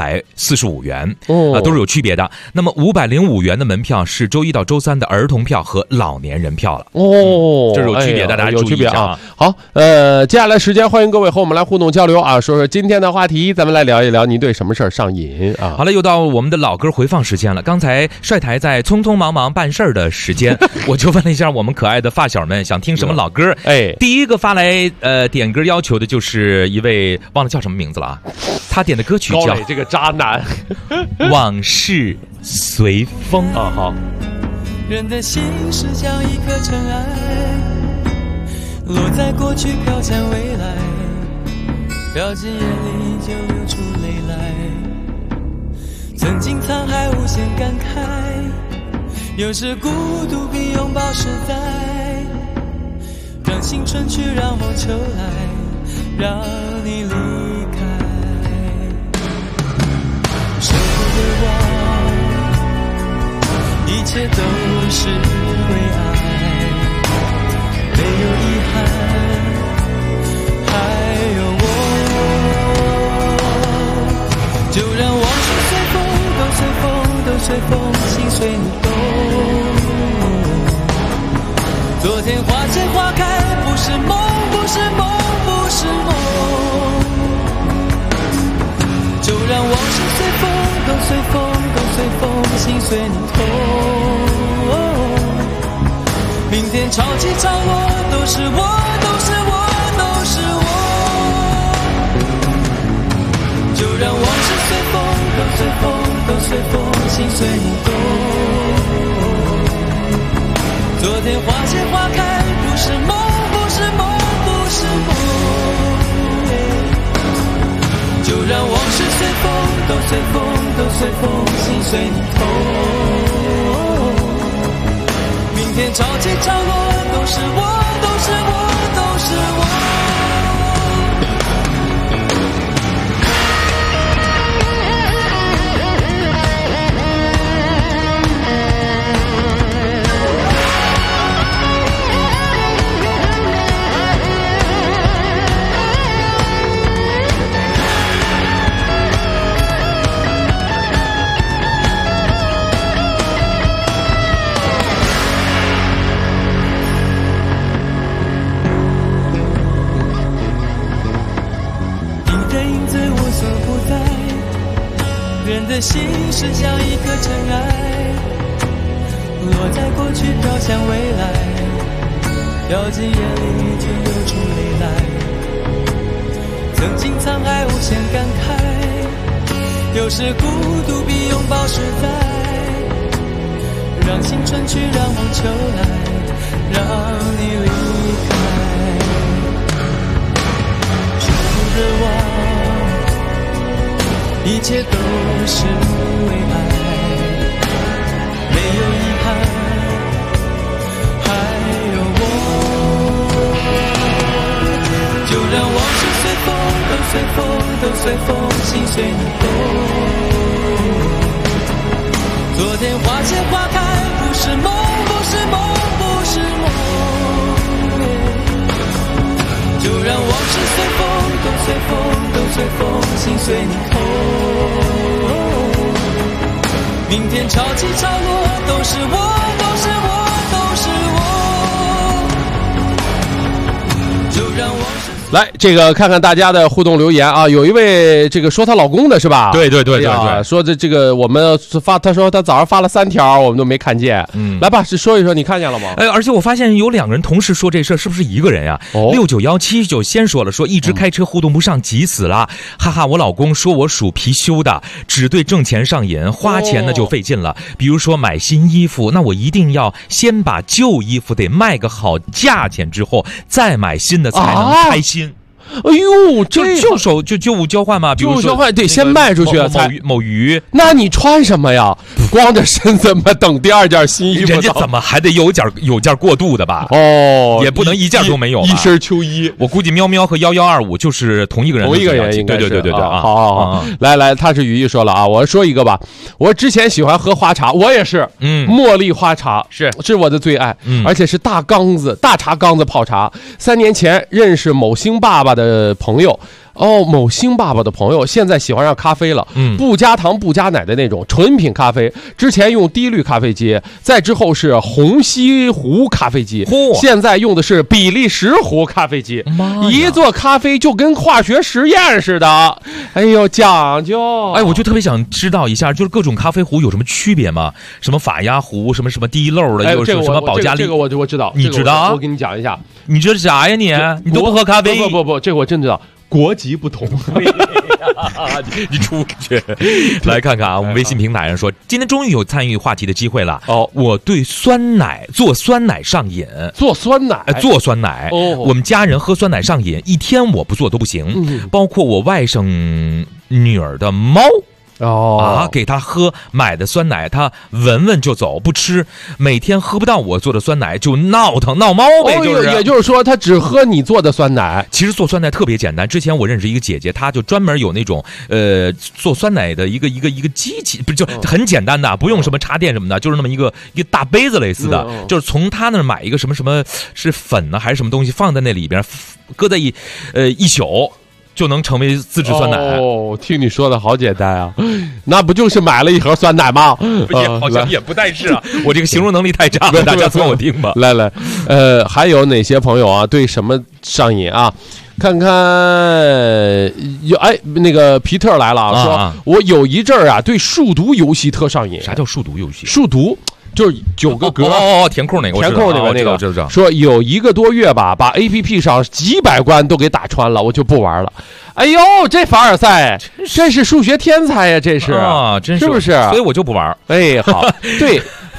845元，都是有区别的。那么505元的门票是周一到周三的儿童票和老年人票了。这是有区别的，大家注意一下啊。 好，接下来时间欢迎各位和我们来互动交流啊，说说今天的话题，咱们来聊一聊你对什么事儿上瘾啊。 好了，又到我们的老歌回放时间了。刚才帅台在匆匆忙忙办事儿的时间，我就问了一下我们可爱的发小们想听什么老歌。第一个发来点歌要求的就是一位忘了叫什么名字了啊，他点的歌曲叫这个渣男往事随风啊。好， 人的心是像一颗尘埃，落在过去飘向未来，飘进眼里就流出泪来，曾经沧海无限感慨，有时孤独比拥抱实在，让青春去，让梦秋来，让你离开，舍不得忘，一切都是为爱，没有遗憾，还有我，就让往事随风，都随风，都随风，心随你动。昨天花谢花开，不是梦，不是梦，不是梦。就让往事随风，都随风，都随风，心随你痛。明天潮起潮落，都是我，都是我，都是我。就让往事随风，都随风，都随风，心随你动。昨天花谢花开，不是梦，不是梦，不是梦。就让往事随风，都随风，都随风，心随你痛。明明天潮起潮落，都是我，都是我，都是我。人的心是像一颗尘埃，落在过去飘向未来，掉进眼里就流出泪来。曾经沧海无限感慨，有时孤独比拥抱实在。让青春去，让梦秋来，让你离开。幸福的我，一切都是为爱，没有遗憾，还有我。就让往事随风，都随风，都随风，心随你动。昨天花谢花开，不是梦，不是梦，不是梦。就让往事随风，都随风，都随风，心随你痛。明天潮起潮落，都是我，都是我，都是我。就让往事。 来，这个看看大家的互动留言啊，有一位这个说她老公的是吧？ 对对对对对， 说这个我们发，他说他早上发了3条，我们都没看见。来吧，说一说，你看见了吗？ 而且我发现有2个人同时说这事儿，是不是一个人呀？6917就先说了，说一直开车互动不上，急死了，哈哈！我老公说我属貔貅的，只对挣钱上瘾，花钱呢就费劲了。比如说买新衣服，那我一定要先把旧衣服得卖个好价钱之后，再买新的才能开心。 哎呦，这旧物交换嘛，比如说旧物交换得先卖出去某鱼， 那你穿什么呀？光着身子嘛，等第2件新衣服， 人家怎么还得有件过渡的吧？也不能一件都没有， 一身秋衣。 我估计喵喵和1125就是同一个人， 应该是对啊。 好，来，他是语义说了啊，我说一个吧，我之前喜欢喝花茶，我也是，茉莉花茶是我的最爱，而且是大茶缸子泡茶。3年前认识某星爸爸的朋友。某星爸爸的朋友现在喜欢上咖啡了，不加糖不加奶的那种纯品咖啡。之前用低滤咖啡机，再之后是虹吸壶咖啡机，现在用的是比利时壶咖啡机。一做咖啡就跟化学实验似的，哎呦，讲究！ 哎，我就特别想知道一下，就是各种咖啡壶有什么区别吗？什么法压壶，什么低漏的，又是什么保加利？ 这个我知道， 你知道？ 我给你讲一下。 你知道啥呀你？你都不喝咖啡？ 不，这个我真知道。国籍不同， 你出去来看看啊！我们微信平台上说，今天终于有参与话题的机会了。我对做酸奶上瘾， 做酸奶。 我们家人喝酸奶上瘾，一天我不做都不行，包括我外甥女儿的猫。给他喝买的酸奶，他闻闻就走，不吃。每天喝不到我做的酸奶就闹猫呗， 也就是说他只喝你做的酸奶。 其实做酸奶特别简单，之前我认识一个姐姐，她就专门有那种做酸奶的一个机器，不是就很简单的，不用什么插电什么的，就是那么一个大杯子类似的，就是从她那儿买一个什么是粉呢还是什么东西放在那里边，搁在一宿。就能成为自制酸奶。 听你说的好简单啊，那不就是买了一盒酸奶吗？ 好像也不太是啊，我这个形容能力太差了，大家凑我听吧。 来，还有哪些朋友啊对什么上瘾啊？看看那个皮特来了啊，说我有一阵儿啊对数独游戏特上瘾。 啥叫数独游戏？ 数独就是9个格填空那个， 填空那个，说有1个多月吧，把 APP 上几百关都给打穿了，我就不玩了。哎呦，这凡尔赛真是数学天才呀，这是啊，真是不是？ 所以我就不玩。 哎，好，对。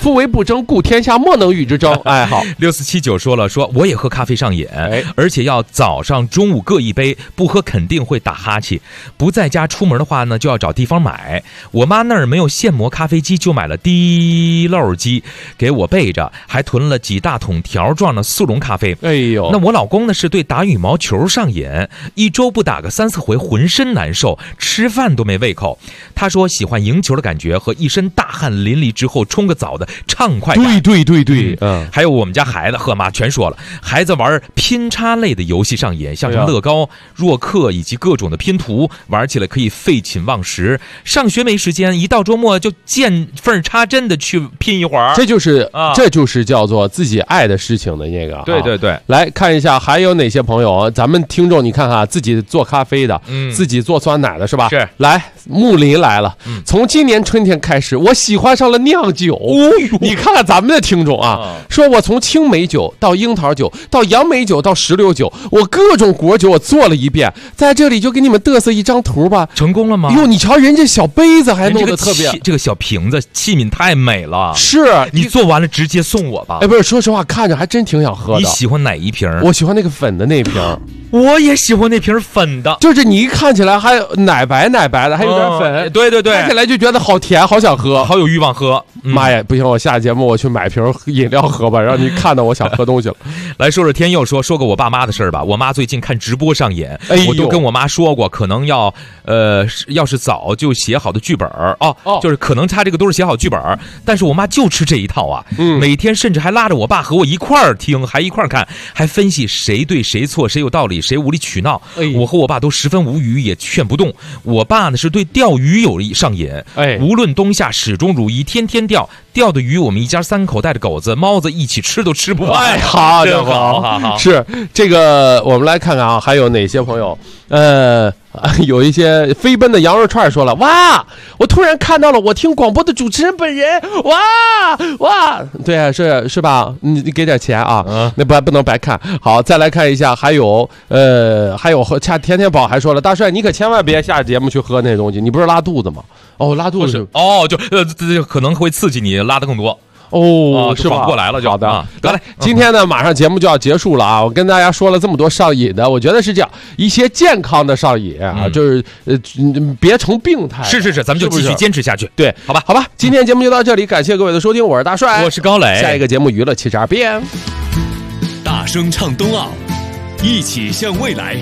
夫为不争，故天下莫能与之争。哎，好 ，6479说了，说我也喝咖啡上瘾，而且要早上、中午各一杯，不喝肯定会打哈欠。不在家出门的话呢，就要找地方买。我妈那儿没有现磨咖啡机，就买了滴漏机给我备着，还囤了几大桶条状的速溶咖啡。 哎呦， 那我老公呢是对打羽毛球上瘾，一周不打个3、4回浑身难受，吃饭都没胃口。他说喜欢赢球的感觉和一身大汗淋漓之后冲个澡的畅快感。 对， 还有我们家孩子和妈全说了，孩子玩拼插类的游戏上瘾，像什么乐高、若克以及各种的拼图，玩起来可以废寝忘食。上学没时间，一到周末就见缝插针的去拼一会儿。 这就是叫做自己爱的事情的那个。 对， 来看一下还有哪些朋友，咱们听众你看看，自己做咖啡的，自己做酸奶的是吧？ 是。 来，木林来了，从今年春天开始，我喜欢上了酿酒。你看看咱们的听众啊，说我从青梅酒到樱桃酒到杨梅酒到石榴酒，我各种果酒我做了一遍，在这里就给你们嘚瑟一张图吧。 成功了吗？ 哟，你瞧人家小杯子还弄得特别， 这个小瓶子器皿太美了。 是， 你做完了直接送我吧。 哎，不是，说实话，看着还真挺想喝的。 你喜欢哪一瓶？ 我喜欢那个粉的那瓶。 我也喜欢那瓶粉的， 就是你一看起来还有奶白的，还有点粉， 对， 看起来就觉得好甜，好想喝， 好有欲望喝。 妈呀，不行，我下节目我去买瓶饮料喝吧，让你看到我想喝东西了。 来说说天佑说个我爸妈的事儿吧。我妈最近看直播上瘾，我都跟我妈说过，可能要是早就写好的剧本就是可能他这个都是写好剧本，但是我妈就吃这一套啊。每天甚至还拉着我爸和我一块儿听，还一块儿看，还分析谁对谁错，谁有道理，谁无理取闹。我和我爸都十分无语，也劝不动。我爸呢是对钓鱼有上瘾，无论冬夏始终如一，天天钓的鱼，我们一家3口带着狗子、猫子一起吃都吃不完。 好家伙，好，是这个，我们来看看啊，还有哪些朋友？有一些飞奔的羊肉串说了，哇，我突然看到了我听广播的主持人本人，哇，对啊，是吧？你给点钱啊，那不能白看。好，再来看一下，还有甜甜宝还说了，大帅你可千万别下节目去喝那东西，你不是拉肚子吗？拉肚子就可能会刺激你拉得更多。 是吧？ 过来了就好的。来，今天呢，马上节目就要结束了啊！我跟大家说了这么多上瘾的，我觉得是这样，一些健康的上瘾啊，就是别成病态。 是，咱们就继续坚持下去。 对，好吧，今天节目就到这里，感谢各位的收听，我是大帅， 我是高磊， 下一个节目娱乐72变， 大声唱冬奥，一起向未来。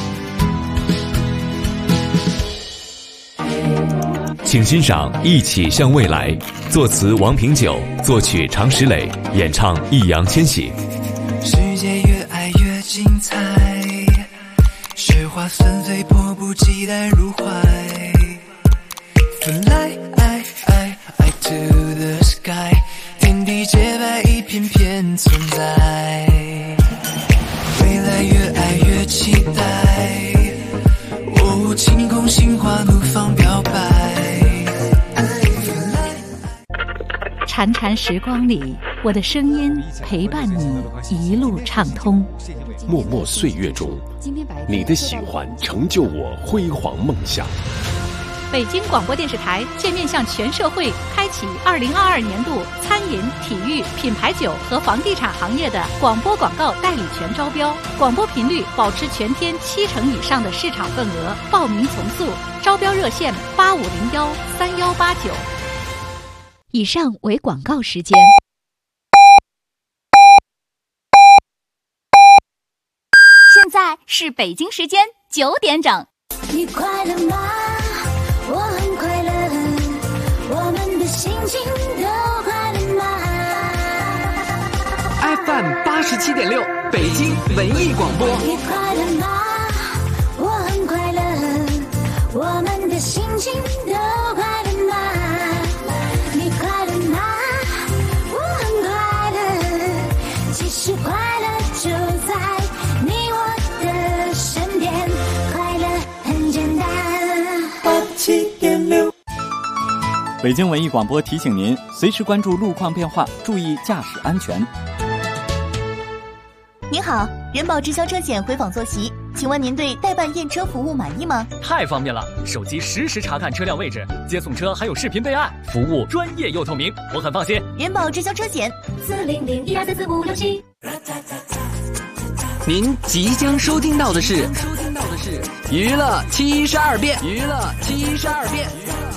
请欣赏《一起向未来》，作词王平久，作曲常石磊，演唱易烊千玺。 世界越爱越精彩，雪花纷飞，迫不及待入怀。Fly to the sky， 天地洁白，一片片存在。未来越爱越期待，晴空心花怒放表白。 潺潺时光里，我的声音陪伴你一路畅通。 默默岁月中，你的喜欢成就我辉煌梦想。 北京广播电视台现面向全社会开启2022年度餐饮、体育、品牌酒和房地产行业的广播广告代理权招标，广播频率保持全天70%以上的市场份额，报名从速，招标热线85013189。以上为广告时间。 现在是北京时间9点整。 你快乐吗？我很快乐，我们的心情都快乐吗 ？FM 87.6，北京文艺广播。 你快乐吗？我很快乐，我们的心情都快乐吗？你快乐吗？我很快乐，其实快乐就在你我的身边，快乐很简单。 87.6，北京文艺广播提醒您，随时关注路况变化，注意驾驶安全。 您好，人保直销车险回访坐席， 请问您对代办验车服务满意吗？ 太方便了，手机实时查看车辆位置，接送车还有视频备案，服务专业又透明，我很放心。 人保直销车险40012344567。 您即将收听到的是娱乐72变。